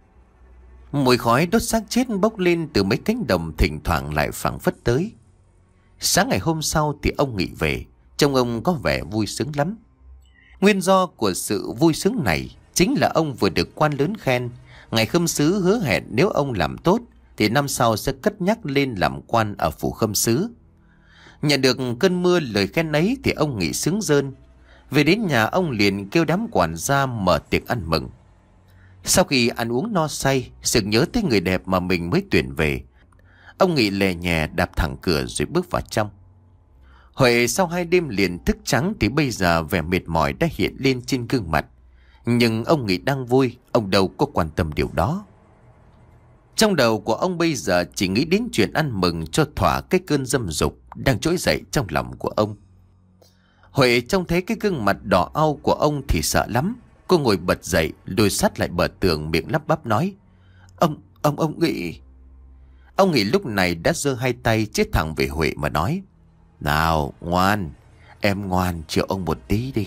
Mùi khói đốt xác chết bốc lên từ mấy cánh đồng thỉnh thoảng lại phảng phất tới. Sáng ngày hôm sau thì ông Nghị về, trông ông có vẻ vui sướng lắm. Nguyên do của sự vui sướng này chính là ông vừa được quan lớn khen. Ngài khâm sứ hứa hẹn nếu ông làm tốt thì năm sau sẽ cất nhắc lên làm quan ở phủ khâm sứ. Nhận được cơn mưa lời khen ấy thì ông Nghị sướng rơn. Về đến nhà ông liền kêu đám quản gia mở tiệc ăn mừng. Sau khi ăn uống no say, sực nhớ tới người đẹp mà mình mới tuyển về, ông Nghị lè nhẹ đạp thẳng cửa rồi bước vào trong. Huệ sau hai đêm liền thức trắng thì bây giờ vẻ mệt mỏi đã hiện lên trên gương mặt. Nhưng ông Nghị đang vui, ông đâu có quan tâm điều đó. Trong đầu của ông bây giờ chỉ nghĩ đến chuyện ăn mừng cho thỏa cái cơn dâm dục đang trỗi dậy trong lòng của ông. Huệ trông thấy cái gương mặt đỏ au của ông thì sợ lắm. Cô ngồi bật dậy, lùi sát lại bờ tường, miệng lắp bắp nói: Ông, ông, ông Nghị. Ông Nghị lúc này đã giơ hai tay chết thẳng về Huệ mà nói: Nào, ngoan, em ngoan, chịu ông một tí đi.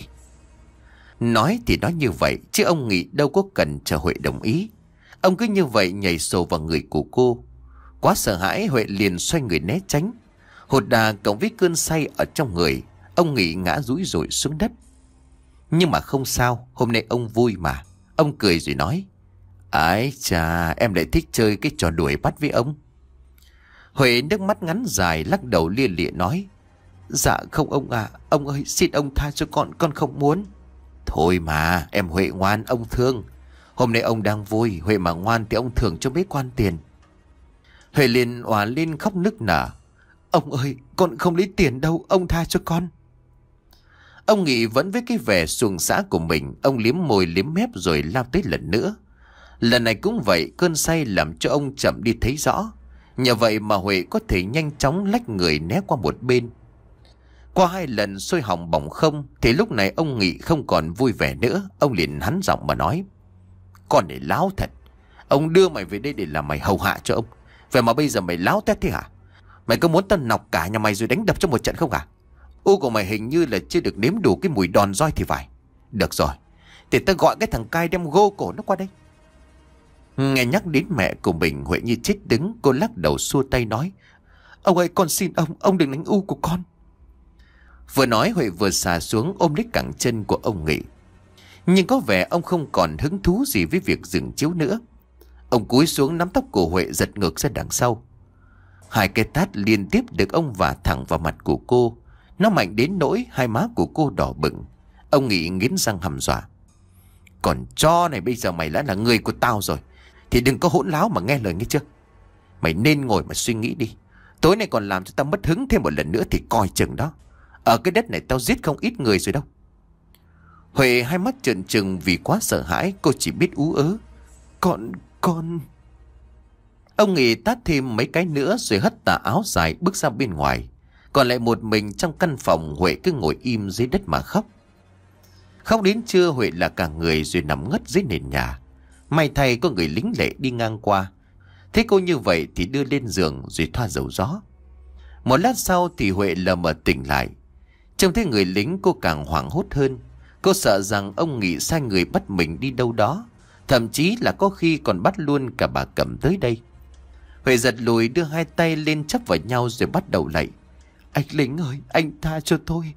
Nói thì nói như vậy, chứ ông Nghị đâu có cần chờ Huệ đồng ý. Ông cứ như vậy nhảy sổ vào người của cô. Quá sợ hãi, Huệ liền xoay người né tránh. Hột đà cộng với cơn say ở trong người, ông Nghị ngã rúi rủi xuống đất. Nhưng mà không sao, hôm nay ông vui mà. Ông cười rồi nói: Ái chà, em lại thích chơi cái trò đuổi bắt với ông. Huệ nước mắt ngắn dài lắc đầu lia lịa nói: Dạ không ông à, ông ơi xin ông tha cho con, con không muốn. Thôi mà, em Huệ ngoan, ông thương. Hôm nay ông đang vui, Huệ mà ngoan thì ông thưởng cho mấy quan tiền. Huệ liền òa lên khóc nức nở: Ông ơi, con không lấy tiền đâu, ông tha cho con. Ông Nghị vẫn với cái vẻ xuồng xã của mình, ông liếm môi liếm mép rồi lao tới lần nữa. Lần này cũng vậy, cơn say làm cho ông chậm đi thấy rõ. Nhờ vậy mà Huệ có thể nhanh chóng lách người né qua một bên. Qua hai lần sôi hỏng bỏng không thì lúc này ông Nghị không còn vui vẻ nữa. Ông liền hắn giọng mà nói: Con này láo thật. Ông đưa mày về đây để làm mày hầu hạ cho ông, vậy mà bây giờ mày láo tét thế hả? Mày có muốn tao nọc cả nhà mày rồi đánh đập trong một trận không hả? U của mày hình như là chưa được nếm đủ cái mùi đòn roi thì phải. Được rồi, để tao gọi cái thằng cai đem gô cổ nó qua đây. Nghe nhắc đến mẹ của mình, Huệ như chết đứng. Cô lắc đầu xua tay nói: Ông ơi, con xin ông, ông đừng đánh U của con. Vừa nói Huệ vừa xà xuống ôm lấy cẳng chân của ông Nghị. Nhưng có vẻ ông không còn hứng thú gì với việc dừng chiếu nữa. Ông cúi xuống nắm tóc của Huệ giật ngược ra đằng sau. Hai cái tát liên tiếp được ông vả thẳng vào mặt của cô. Nó mạnh đến nỗi hai má của cô đỏ bừng. Ông Nghị nghiến răng hăm dọa: Còn chó này, bây giờ mày đã là người của tao rồi thì đừng có hỗn láo mà nghe lời nghe chưa. Mày nên ngồi mà suy nghĩ đi. Tối nay còn làm cho tao mất hứng thêm một lần nữa thì coi chừng đó. Ở cái đất này tao giết không ít người rồi đâu. Huệ hai mắt trợn trừng vì quá sợ hãi. Cô chỉ biết ú ớ: Con, con... Ông Nghị tát thêm mấy cái nữa rồi hất tà áo dài bước ra bên ngoài. Còn lại một mình trong căn phòng, Huệ cứ ngồi im dưới đất mà khóc. Khóc đến trưa Huệ là cả người rồi nằm ngất dưới nền nhà. May thay có người lính lệ đi ngang qua. Thấy cô như vậy thì đưa lên giường rồi thoa dầu gió. Một lát sau thì Huệ lờ mờ tỉnh lại. Trông thấy người lính cô càng hoảng hốt hơn. Cô sợ rằng ông Nghị sai người bắt mình đi đâu đó. Thậm chí là có khi còn bắt luôn cả bà Cẩm tới đây. Huệ giật lùi đưa hai tay lên chắp vào nhau rồi bắt đầu lạy: Anh lính ơi, anh tha cho tôi.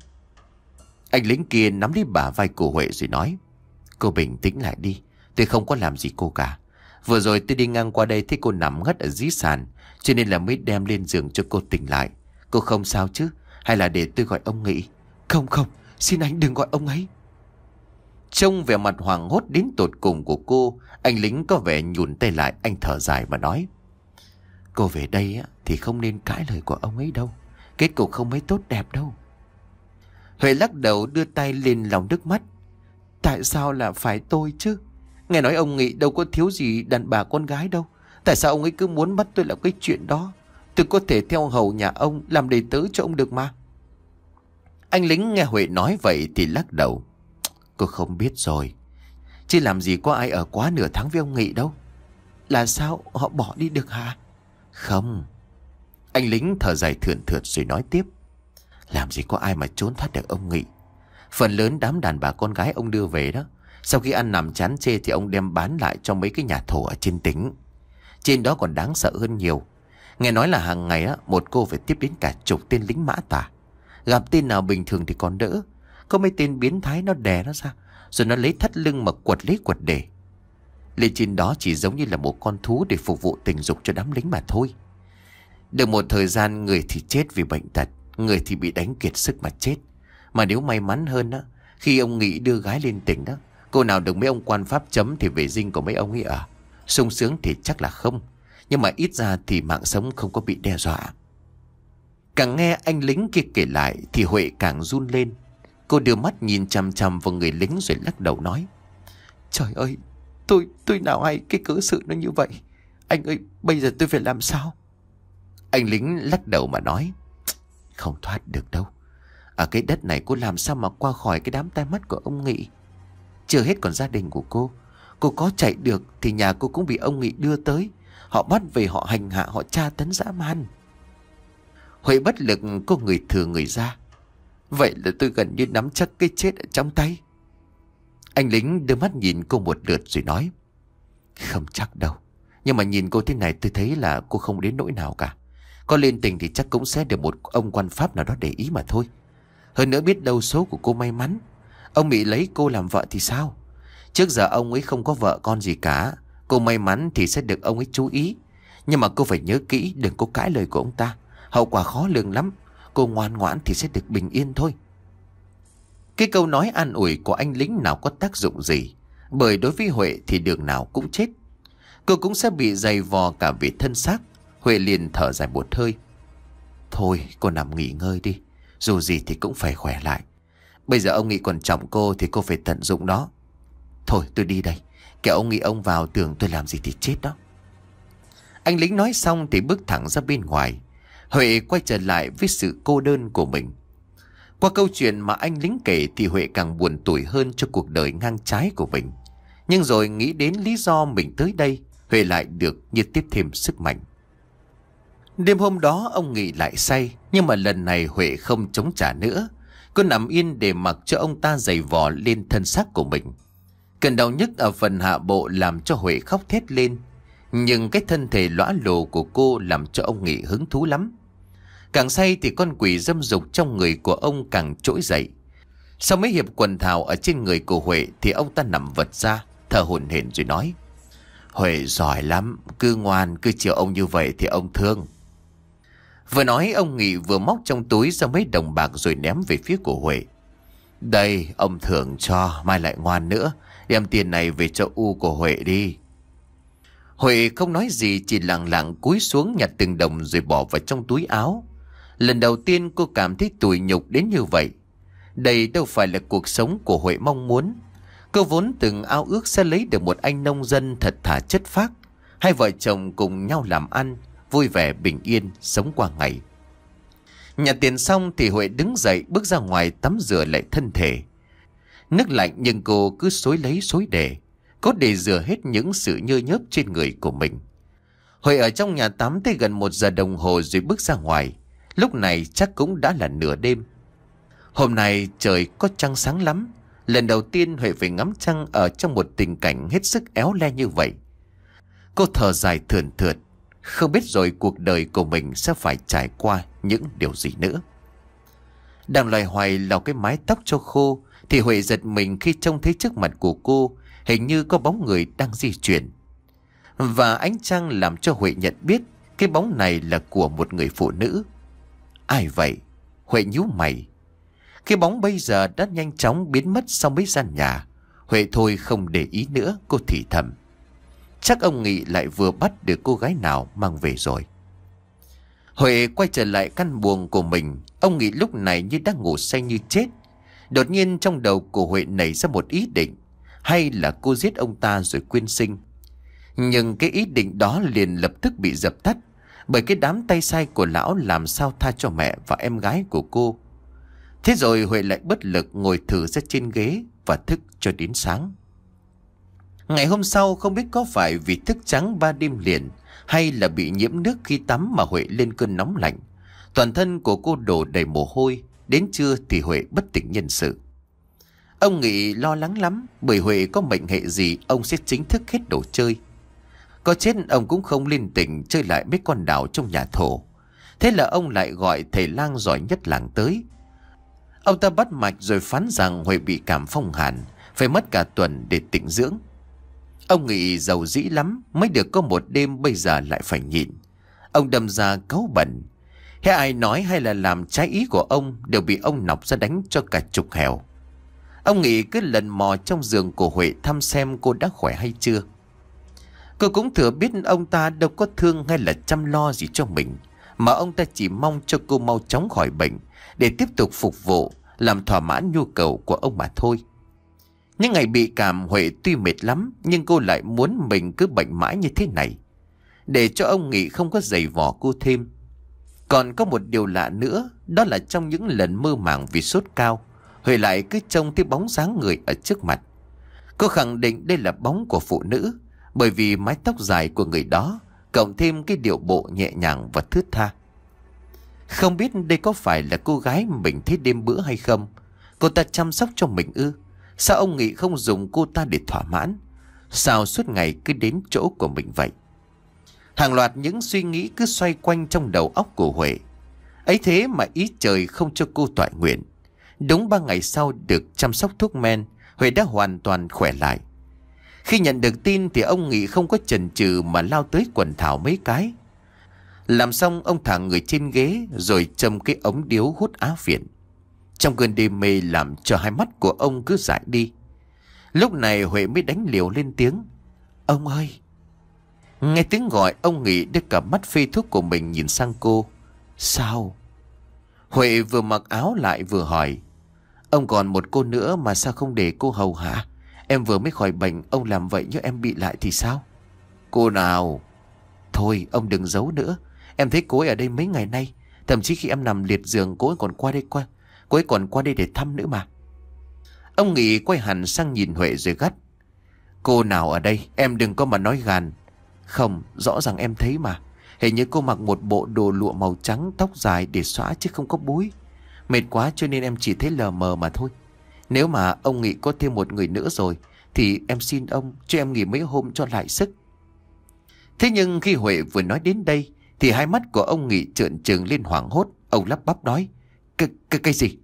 Anh lính kia nắm lấy bả vai của Huệ rồi nói: Cô bình tĩnh lại đi, tôi không có làm gì cô cả. Vừa rồi tôi đi ngang qua đây thấy cô nằm ngất ở dưới sàn, cho nên là mới đem lên giường cho cô tỉnh lại. Cô không sao chứ? Hay là để tôi gọi ông Nghị? Không không, xin anh đừng gọi ông ấy. Trông vẻ mặt hoảng hốt đến tột cùng của cô, anh lính có vẻ nhùn tay lại. Anh thở dài mà nói: Cô về đây á, thì không nên cãi lời của ông ấy đâu. Kết cục không mấy tốt đẹp đâu. Huệ lắc đầu đưa tay lên lòng nước mắt. Tại sao là phải tôi chứ? Nghe nói ông Nghị đâu có thiếu gì đàn bà con gái đâu. Tại sao ông ấy cứ muốn bắt tôi làm cái chuyện đó? Tôi có thể theo hầu nhà ông, làm đầy tớ cho ông được mà. Anh lính nghe Huệ nói vậy thì lắc đầu. Cô không biết rồi. Chứ làm gì có ai ở quá nửa tháng với ông Nghị đâu. Là sao họ bỏ đi được hả? Không. Anh lính thở dài thườn thượt rồi nói tiếp. Làm gì có ai mà trốn thoát được ông Nghị. Phần lớn đám đàn bà con gái ông đưa về đó, sau khi ăn nằm chán chê thì ông đem bán lại cho mấy cái nhà thổ ở trên tỉnh. Trên đó còn đáng sợ hơn nhiều. Nghe nói là hàng ngày á, một cô phải tiếp đến cả chục tên lính mã tà. Gặp tên nào bình thường thì còn đỡ, có mấy tên biến thái nó đè nó ra, rồi nó lấy thắt lưng mà quật lấy quật để. Lên trên đó chỉ giống như là một con thú để phục vụ tình dục cho đám lính mà thôi. Được một thời gian, người thì chết vì bệnh tật, người thì bị đánh kiệt sức mà chết. Mà nếu may mắn hơn á, khi ông Nghị đưa gái lên tỉnh đó, cô nào được mấy ông quan pháp chấm thì về dinh của mấy ông ấy ở. Sung sướng thì chắc là không, nhưng mà ít ra thì mạng sống không có bị đe dọa. Càng nghe anh lính kia kể lại thì Huệ càng run lên. Cô đưa mắt nhìn chằm chằm vào người lính rồi lắc đầu nói: Trời ơi, tôi tôi nào hay cái cớ sự nó như vậy. Anh ơi, bây giờ tôi phải làm sao? Anh lính lắc đầu mà nói: Không thoát được đâu. Ở cái đất này cô làm sao mà qua khỏi cái đám tai mắt của ông Nghị. Chưa hết còn gia đình của cô. Cô có chạy được thì nhà cô cũng bị ông Nghị đưa tới. Họ bắt về, họ hành hạ, họ tra tấn dã man. Huệ bất lực, cô người thừa người ra. Vậy là tôi gần như nắm chắc cái chết ở trong tay. Anh lính đưa mắt nhìn cô một lượt rồi nói: Không chắc đâu. Nhưng mà nhìn cô thế này tôi thấy là cô không đến nỗi nào cả. Có lên tình thì chắc cũng sẽ được một ông quan pháp nào đó để ý mà thôi. Hơn nữa biết đâu số của cô may mắn, ông bị lấy cô làm vợ thì sao? Trước giờ ông ấy không có vợ con gì cả. Cô may mắn thì sẽ được ông ấy chú ý. Nhưng mà cô phải nhớ kỹ, đừng có cãi lời của ông ta. Hậu quả khó lường lắm. Cô ngoan ngoãn thì sẽ được bình yên thôi. Cái câu nói an ủi của anh lính nào có tác dụng gì. Bởi đối với Huệ thì đường nào cũng chết. Cô cũng sẽ bị dày vò cả về thân xác. Huệ liền thở dài một hơi. Thôi cô nằm nghỉ ngơi đi. Dù gì thì cũng phải khỏe lại. Bây giờ ông Nghị còn trọng cô thì cô phải tận dụng nó. Thôi tôi đi đây. Kẻo ông Nghị ông vào tưởng tôi làm gì thì chết đó. Anh lính nói xong thì bước thẳng ra bên ngoài. Huệ quay trở lại với sự cô đơn của mình. Qua câu chuyện mà anh lính kể thì Huệ càng buồn tủi hơn cho cuộc đời ngang trái của mình. Nhưng rồi nghĩ đến lý do mình tới đây, Huệ lại được như tiếp thêm sức mạnh. Đêm hôm đó ông Nghị lại say, nhưng mà lần này Huệ không chống trả nữa. Cô nằm yên để mặc cho ông ta giày vò lên thân xác của mình. Cơn đau nhức ở phần hạ bộ làm cho Huệ khóc thét lên. Nhưng cái thân thể lõa lồ của cô làm cho ông Nghị hứng thú lắm. Càng say thì con quỷ dâm dục trong người của ông càng trỗi dậy. Sau mấy hiệp quần thảo ở trên người của Huệ thì ông ta nằm vật ra, thở hổn hển rồi nói: Huệ giỏi lắm, cứ ngoan, cứ chiều ông như vậy thì ông thương. Vừa nói ông Nghị vừa móc trong túi ra mấy đồng bạc rồi ném về phía của Huệ. Đây, ông thưởng cho, mai lại ngoan nữa. Đem tiền này về cho U của Huệ đi. Huệ không nói gì, chỉ lặng lặng cúi xuống nhặt từng đồng rồi bỏ vào trong túi áo. Lần đầu tiên cô cảm thấy tủi nhục đến như vậy. Đây đâu phải là cuộc sống của Huệ mong muốn. Cô vốn từng ao ước sẽ lấy được một anh nông dân thật thà chất phác. Hai vợ chồng cùng nhau làm ăn, vui vẻ bình yên sống qua ngày. Nhặt tiền xong thì Huệ đứng dậy bước ra ngoài tắm rửa lại thân thể. Nước lạnh nhưng cô cứ xối lấy xối để, có để rửa hết những sự nhơ nhớp trên người của mình. Huệ ở trong nhà tắm tới gần một giờ đồng hồ rồi bước ra ngoài. Lúc này chắc cũng đã là nửa đêm. Hôm nay trời có trăng sáng lắm. Lần đầu tiên Huệ phải ngắm trăng ở trong một tình cảnh hết sức éo le như vậy. Cô thở dài thườn thượt, không biết rồi cuộc đời của mình sẽ phải trải qua những điều gì nữa. Đang loay hoay lau cái mái tóc cho khô thì Huệ giật mình khi trông thấy trước mặt của cô hình như có bóng người đang di chuyển. Và ánh trăng làm cho Huệ nhận biết cái bóng này là của một người phụ nữ. Ai vậy? Huệ nhíu mày. Cái bóng bây giờ đã nhanh chóng biến mất sau mấy gian nhà. Huệ thôi không để ý nữa, cô thì thầm. Chắc ông Nghị lại vừa bắt được cô gái nào mang về rồi. Huệ quay trở lại căn buồng của mình. Ông Nghị lúc này như đang ngủ say như chết. Đột nhiên trong đầu của Huệ nảy ra một ý định. Hay là cô giết ông ta rồi quyên sinh. Nhưng cái ý định đó liền lập tức bị dập tắt. Bởi cái đám tay sai của lão làm sao tha cho mẹ và em gái của cô. Thế rồi Huệ lại bất lực ngồi thử ra trên ghế và thức cho đến sáng. Ngày hôm sau không biết có phải vì thức trắng ba đêm liền hay là bị nhiễm nước khi tắm mà Huệ lên cơn nóng lạnh. Toàn thân của cô đổ đầy mồ hôi, đến trưa thì Huệ bất tỉnh nhân sự. Ông Nghị lo lắng lắm, bởi Huệ có mệnh hệ gì ông sẽ chính thức hết đồ chơi. Có chết ông cũng không lên tỉnh chơi lại mấy con đảo trong nhà thổ. Thế là ông lại gọi thầy lang giỏi nhất làng tới. Ông ta bắt mạch rồi phán rằng Huệ bị cảm phong hàn, phải mất cả tuần để tĩnh dưỡng. Ông Nghị giàu dĩ lắm, mới được có một đêm bây giờ lại phải nhịn. Ông đâm ra cáu bẩn. Thế ai nói hay là làm trái ý của ông đều bị ông nọc ra đánh cho cả chục hẻo. Ông Nghị cứ lần mò trong giường của Huệ thăm xem cô đã khỏe hay chưa. Cô cũng thừa biết ông ta đâu có thương hay là chăm lo gì cho mình, mà ông ta chỉ mong cho cô mau chóng khỏi bệnh để tiếp tục phục vụ, làm thỏa mãn nhu cầu của ông mà thôi. Những ngày bị cảm Huệ tuy mệt lắm, nhưng cô lại muốn mình cứ bệnh mãi như thế này, để cho ông Nghị không có giày vò cô thêm. Còn có một điều lạ nữa, đó là trong những lần mơ màng vì sốt cao, Huệ lại cứ trông thấy bóng dáng người ở trước mặt. Cô khẳng định đây là bóng của phụ nữ, bởi vì mái tóc dài của người đó, cộng thêm cái điệu bộ nhẹ nhàng và thướt tha. Không biết đây có phải là cô gái mình thấy đêm bữa hay không? Cô ta chăm sóc cho mình ư? Sao ông Nghị không dùng cô ta để thỏa mãn? Sao suốt ngày cứ đến chỗ của mình vậy? Hàng loạt những suy nghĩ cứ xoay quanh trong đầu óc của Huệ. Ấy thế mà ý trời không cho cô toại nguyện. Đúng ba ngày sau được chăm sóc thuốc men, Huệ đã hoàn toàn khỏe lại. Khi nhận được tin thì ông Nghị không có chần chừ mà lao tới quần thảo mấy cái. Làm xong ông thả người trên ghế rồi châm cái ống điếu hút á phiện. Trong cơn đêm mê làm cho hai mắt của ông cứ dại đi. Lúc này Huệ mới đánh liều lên tiếng. Ông ơi! Nghe tiếng gọi, ông Nghị đưa cả mắt phê thuốc của mình nhìn sang cô. Sao? Huệ vừa mặc áo lại vừa hỏi. Ông còn một cô nữa mà sao không để cô hầu hạ? Em vừa mới khỏi bệnh, ông làm vậy như em bị lại thì sao? Cô nào? Thôi ông đừng giấu nữa. Em thấy cô ấy ở đây mấy ngày nay. Thậm chí khi em nằm liệt giường cô ấy còn qua đây qua. Cô ấy còn qua đây để thăm nữa mà. Ông Nghị quay hẳn sang nhìn Huệ rồi gắt. Cô nào ở đây? Em đừng có mà nói gàn. Không, rõ ràng em thấy mà. Hình như cô mặc một bộ đồ lụa màu trắng, tóc dài để xõa chứ không có búi. Mệt quá cho nên em chỉ thấy lờ mờ mà thôi. Nếu mà ông Nghị có thêm một người nữa rồi thì em xin ông cho em nghỉ mấy hôm cho lại sức. Thế nhưng khi Huệ vừa nói đến đây thì hai mắt của ông Nghị trợn trừng lên hoảng hốt. Ông lắp bắp nói. Cái, cái, cái gì?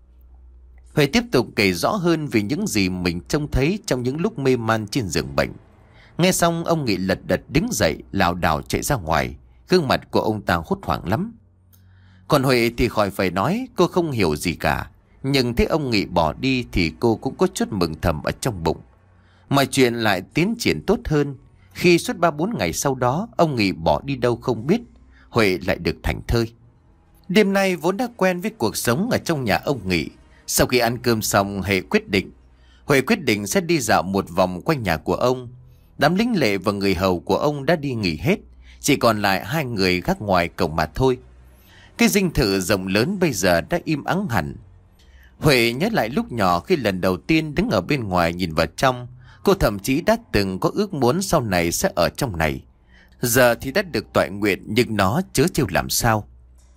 Huệ tiếp tục kể rõ hơn về những gì mình trông thấy trong những lúc mê man trên giường bệnh. Nghe xong ông Nghị lật đật đứng dậy, lảo đảo chạy ra ngoài. Gương mặt của ông ta hốt hoảng lắm. Còn Huệ thì khỏi phải nói, cô không hiểu gì cả. Nhưng thấy ông Nghị bỏ đi thì cô cũng có chút mừng thầm ở trong bụng. Mọi chuyện lại tiến triển tốt hơn. Khi suốt ba bốn ngày sau đó ông Nghị bỏ đi đâu không biết, Huệ lại được thảnh thơi. Đêm nay vốn đã quen với cuộc sống ở trong nhà ông Nghị. Sau khi ăn cơm xong, Huệ quyết định Huệ quyết định sẽ đi dạo một vòng quanh nhà của ông. Đám lính lệ và người hầu của ông đã đi nghỉ hết, chỉ còn lại hai người gác ngoài cổng mà thôi. Cái dinh thự rộng lớn bây giờ đã im ắng hẳn. Huệ nhớ lại lúc nhỏ khi lần đầu tiên đứng ở bên ngoài nhìn vào trong. Cô thậm chí đã từng có ước muốn sau này sẽ ở trong này. Giờ thì đã được toại nguyện, nhưng nó chớ trêu làm sao.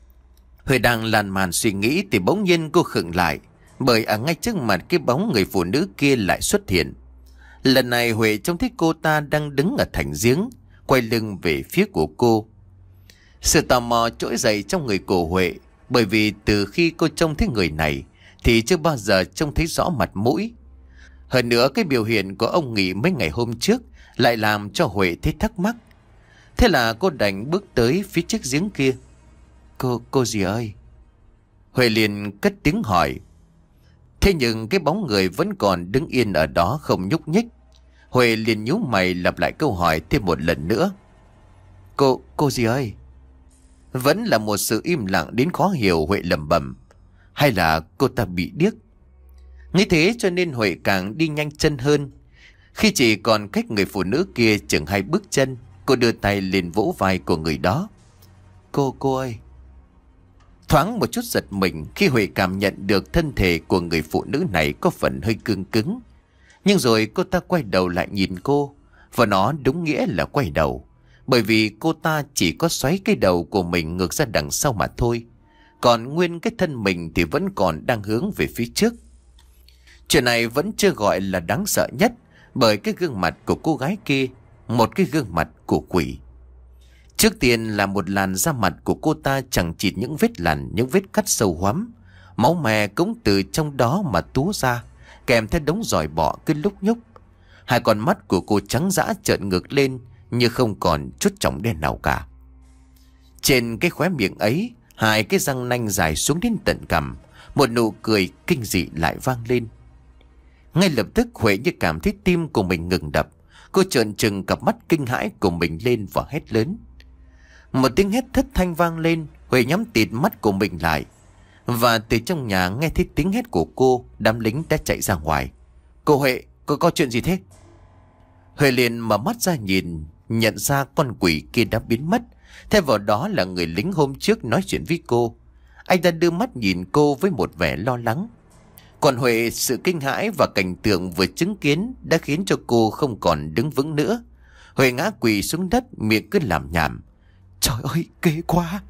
Huệ đang lan man suy nghĩ thì bỗng nhiên cô khựng lại, bởi ở ngay trước mặt cái bóng người phụ nữ kia lại xuất hiện. Lần này Huệ trông thấy cô ta đang đứng ở thành giếng, quay lưng về phía của cô. Sự tò mò trỗi dậy trong người của Huệ. Bởi vì từ khi cô trông thấy người này thì chưa bao giờ trông thấy rõ mặt mũi. Hơn nữa cái biểu hiện của ông Nghị mấy ngày hôm trước lại làm cho Huệ thấy thắc mắc. Thế là cô đành bước tới phía chiếc giếng kia. Cô, cô gì ơi? Huệ liền cất tiếng hỏi. Thế nhưng cái bóng người vẫn còn đứng yên ở đó không nhúc nhích. Huệ liền nhíu mày lặp lại câu hỏi thêm một lần nữa. Cô, cô gì ơi? Vẫn là một sự im lặng đến khó hiểu. Huệ lẩm bẩm. Hay là cô ta bị điếc? Như thế cho nên Huệ càng đi nhanh chân hơn. Khi chỉ còn cách người phụ nữ kia chừng hai bước chân, cô đưa tay lên vỗ vai của người đó. Cô, cô ơi. Thoáng một chút giật mình khi Huệ cảm nhận được thân thể của người phụ nữ này có phần hơi cứng cứng. Nhưng rồi cô ta quay đầu lại nhìn cô. Và nó đúng nghĩa là quay đầu. Bởi vì cô ta chỉ có xoáy cái đầu của mình ngược ra đằng sau mà thôi. Còn nguyên cái thân mình thì vẫn còn đang hướng về phía trước. Chuyện này vẫn chưa gọi là đáng sợ nhất. Bởi cái gương mặt của cô gái kia, một cái gương mặt của quỷ. Trước tiên là một làn da mặt của cô ta chẳng chịt những vết lằn, những vết cắt sâu hoắm. Máu me cũng từ trong đó mà túa ra, kèm theo đống giòi bọ cứ lúc nhúc. Hai con mắt của cô trắng dã trợn ngược lên như không còn chút tròng đen nào cả. Trên cái khóe miệng ấy, hai cái răng nanh dài xuống đến tận cằm, một nụ cười kinh dị lại vang lên. Ngay lập tức Huệ như cảm thấy tim của mình ngừng đập. Cô trợn trừng cặp mắt kinh hãi của mình lên và hét lớn. Một tiếng hét thất thanh vang lên. Huệ nhắm tịt mắt của mình lại. Và từ trong nhà nghe thấy tiếng hét của cô, đám lính đã chạy ra ngoài. Cô Huệ, có, có chuyện gì thế? Huệ liền mở mắt ra nhìn, nhận ra con quỷ kia đã biến mất. Thêm vào đó là người lính hôm trước nói chuyện với cô. Anh ta đưa mắt nhìn cô với một vẻ lo lắng. Còn Huệ, sự kinh hãi và cảnh tượng vừa chứng kiến đã khiến cho cô không còn đứng vững nữa. Huệ ngã quỳ xuống đất, miệng cứ làm nhảm. Trời ơi, ghê quá.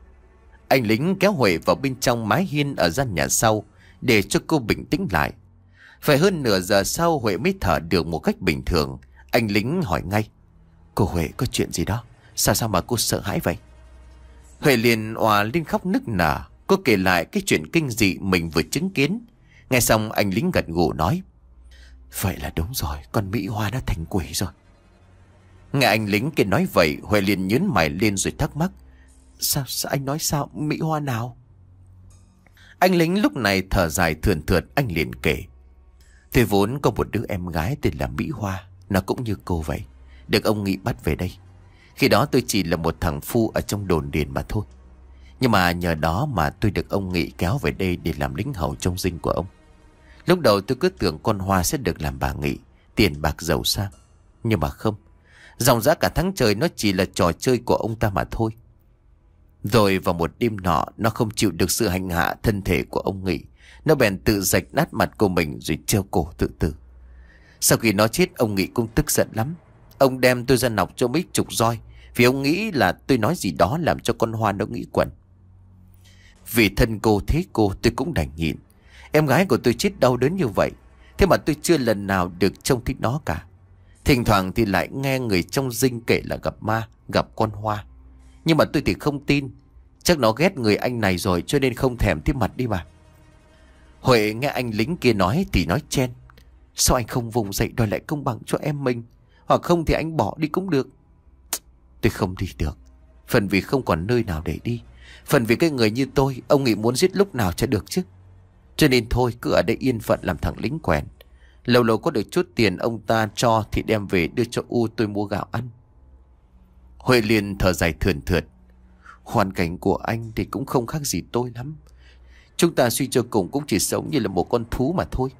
Anh lính kéo Huệ vào bên trong mái hiên ở gian nhà sau để cho cô bình tĩnh lại. Phải hơn nửa giờ sau Huệ mới thở được một cách bình thường. Anh lính hỏi ngay. Cô Huệ, có chuyện gì đó? Sao sao mà cô sợ hãi vậy? Huệ liền òa lên khóc nức nở. Cô kể lại cái chuyện kinh dị mình vừa chứng kiến. Nghe xong anh lính gật gù nói. Vậy là đúng rồi, con Mỹ Hoa đã thành quỷ rồi. Nghe anh lính kia nói vậy, Huệ liền nhướng mày lên rồi thắc mắc. Sao, sao anh nói sao? Mỹ Hoa nào? Anh lính lúc này thở dài thườn thượt, anh liền kể. Tôi vốn có một đứa em gái tên là Mỹ Hoa. Nó cũng như cô vậy, được ông Nghị bắt về đây. Khi đó tôi chỉ là một thằng phu ở trong đồn điền mà thôi. Nhưng mà nhờ đó mà tôi được ông Nghị kéo về đây để làm lính hầu trông dinh của ông. Lúc đầu tôi cứ tưởng con Hoa sẽ được làm bà Nghị, tiền bạc giàu sang. Nhưng mà không, dòng dã cả tháng trời nó chỉ là trò chơi của ông ta mà thôi. Rồi vào một đêm nọ, nó không chịu được sự hành hạ thân thể của ông Nghị. Nó bèn tự rạch nát mặt của mình rồi treo cổ tự tử. Sau khi nó chết, ông Nghị cũng tức giận lắm. Ông đem tôi ra nọc cho mấy chục roi, vì ông nghĩ là tôi nói gì đó làm cho con Hoa nó nghĩ quẩn. Vì thân cô thế cô, tôi cũng đành nhịn. Em gái của tôi chết đau đớn như vậy, thế mà tôi chưa lần nào được trông thấy nó cả. Thỉnh thoảng thì lại nghe người trong dinh kể là gặp ma, gặp con Hoa. Nhưng mà tôi thì không tin. Chắc nó ghét người anh này rồi cho nên không thèm tiếp mặt đi mà. Huệ nghe anh lính kia nói thì nói chen. Sao anh không vùng dậy đòi lại công bằng cho em mình? Hoặc không thì anh bỏ đi cũng được. Tôi không đi được. Phần vì không còn nơi nào để đi. Phần vì cái người như tôi, ông Nghị muốn giết lúc nào cho được chứ. Cho nên thôi, cứ ở đây yên phận làm thằng lính quèn. Lâu lâu có được chút tiền ông ta cho thì đem về đưa cho U tôi mua gạo ăn. Huệ liền thở dài thườn thượt. Hoàn cảnh của anh thì cũng không khác gì tôi lắm. Chúng ta suy cho cùng cũng chỉ sống như là một con thú mà thôi.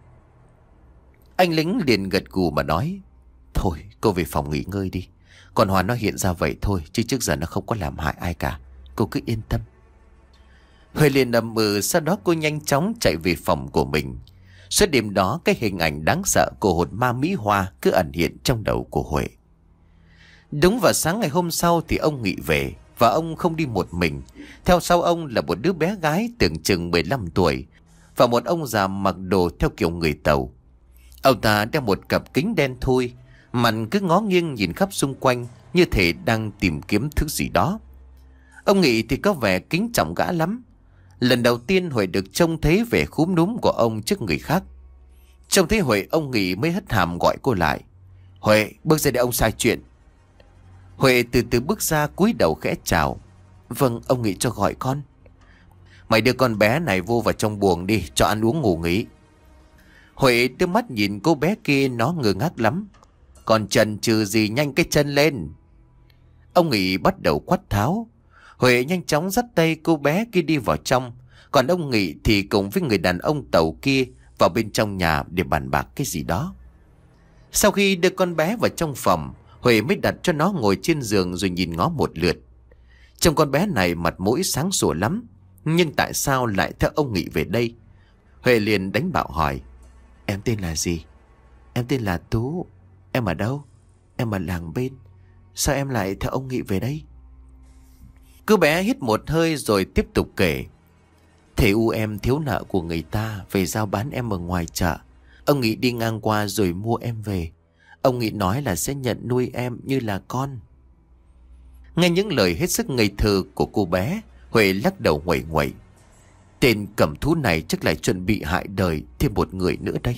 Anh lính liền gật gù mà nói. Thôi cô về phòng nghỉ ngơi đi. Còn Hòa nó hiện ra vậy thôi, chứ trước giờ nó không có làm hại ai cả. Cô cứ yên tâm. Huệ liền ầm ừ. Sau đó cô nhanh chóng chạy về phòng của mình. Suốt đêm đó, cái hình ảnh đáng sợ của hồn ma Mỹ Hoa cứ ẩn hiện trong đầu của Huệ. Đúng vào sáng ngày hôm sau thì ông Nghị về. Và ông không đi một mình. Theo sau ông là một đứa bé gái tưởng chừng mười lăm tuổi. Và một ông già mặc đồ theo kiểu người Tàu. Ông ta đeo một cặp kính đen thui, mặt cứ ngó nghiêng nhìn khắp xung quanh, như thể đang tìm kiếm thứ gì đó. Ông Nghị thì có vẻ kính trọng gã lắm. Lần đầu tiên Huệ được trông thấy vẻ khúm núm của ông trước người khác. Trông thấy Huệ, ông Nghị mới hất hàm gọi cô lại. Huệ, bước ra để ông sai chuyện. Huệ từ từ bước ra, cúi đầu khẽ chào. Vâng, ông Nghị cho gọi con. Mày đưa con bé này vô vào trong buồng đi, cho ăn uống ngủ nghỉ. Huệ đưa mắt nhìn cô bé kia, nó ngơ ngác lắm. Còn chần chừ gì, nhanh cái chân lên. Ông Nghị bắt đầu quát tháo. Huệ nhanh chóng dắt tay cô bé kia đi vào trong. Còn ông Nghị thì cùng với người đàn ông Tàu kia vào bên trong nhà để bàn bạc cái gì đó. Sau khi đưa con bé vào trong phòng, Huệ mới đặt cho nó ngồi trên giường rồi nhìn ngó một lượt. Trông con bé này mặt mũi sáng sủa lắm, nhưng tại sao lại theo ông Nghị về đây? Huệ liền đánh bạo hỏi. Em tên là gì? Em tên là Tú. Em ở đâu? Em ở làng bên. Sao em lại theo ông Nghị về đây? Cô bé hít một hơi rồi tiếp tục kể. Thầy u em thiếu nợ của người ta, về giao bán em ở ngoài chợ. Ông Nghị đi ngang qua rồi mua em về. Ông Nghị nói là sẽ nhận nuôi em như là con. Nghe những lời hết sức ngây thơ của cô bé, Huệ lắc đầu nguậy nguậy. Tên cầm thú này chắc lại chuẩn bị hại đời thêm một người nữa đây.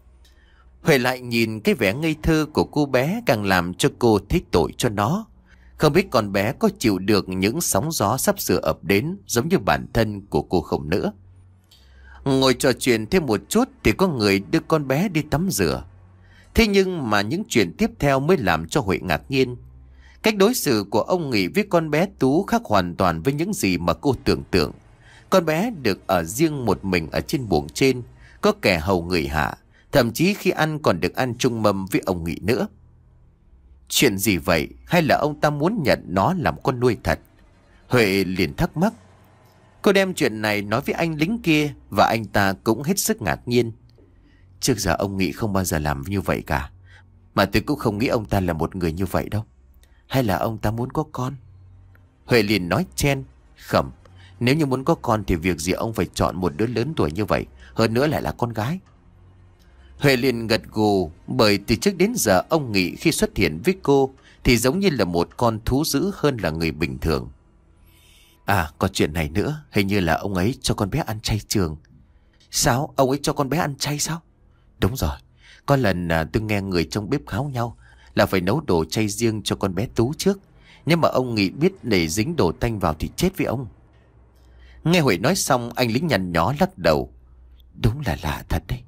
Huệ lại nhìn cái vẻ ngây thơ của cô bé càng làm cho cô thích tội cho nó. Không biết con bé có chịu được những sóng gió sắp sửa ập đến giống như bản thân của cô không nữa. Ngồi trò chuyện thêm một chút thì có người đưa con bé đi tắm rửa. Thế nhưng mà những chuyện tiếp theo mới làm cho Huệ ngạc nhiên. Cách đối xử của ông Nghị với con bé Tú khác hoàn toàn với những gì mà cô tưởng tượng. Con bé được ở riêng một mình ở trên buồng trên, có kẻ hầu người hạ, thậm chí khi ăn còn được ăn chung mâm với ông Nghị nữa. Chuyện gì vậy? Hay là ông ta muốn nhận nó làm con nuôi thật? Huệ liền thắc mắc. Cô đem chuyện này nói với anh lính kia và anh ta cũng hết sức ngạc nhiên. Trước giờ ông Nghị không bao giờ làm như vậy cả. Mà tôi cũng không nghĩ ông ta là một người như vậy đâu. Hay là ông ta muốn có con? Huệ liền nói chen. Khẩm, nếu như muốn có con thì việc gì ông phải chọn một đứa lớn tuổi như vậy, hơn nữa lại là con gái. Huệ liền gật gù, bởi từ trước đến giờ ông Nghị khi xuất hiện với cô thì giống như là một con thú dữ hơn là người bình thường. À, còn chuyện này nữa, hình như là ông ấy cho con bé ăn chay trường. Sao? Ông ấy cho con bé ăn chay sao? Đúng rồi, có lần à, tôi nghe người trong bếp kháo nhau là phải nấu đồ chay riêng cho con bé Tú trước. Nhưng mà ông Nghị biết để dính đồ tanh vào thì chết với ông. Nghe Huệ nói xong, anh lính nhăn nhó lắc đầu. Đúng là lạ thật đấy.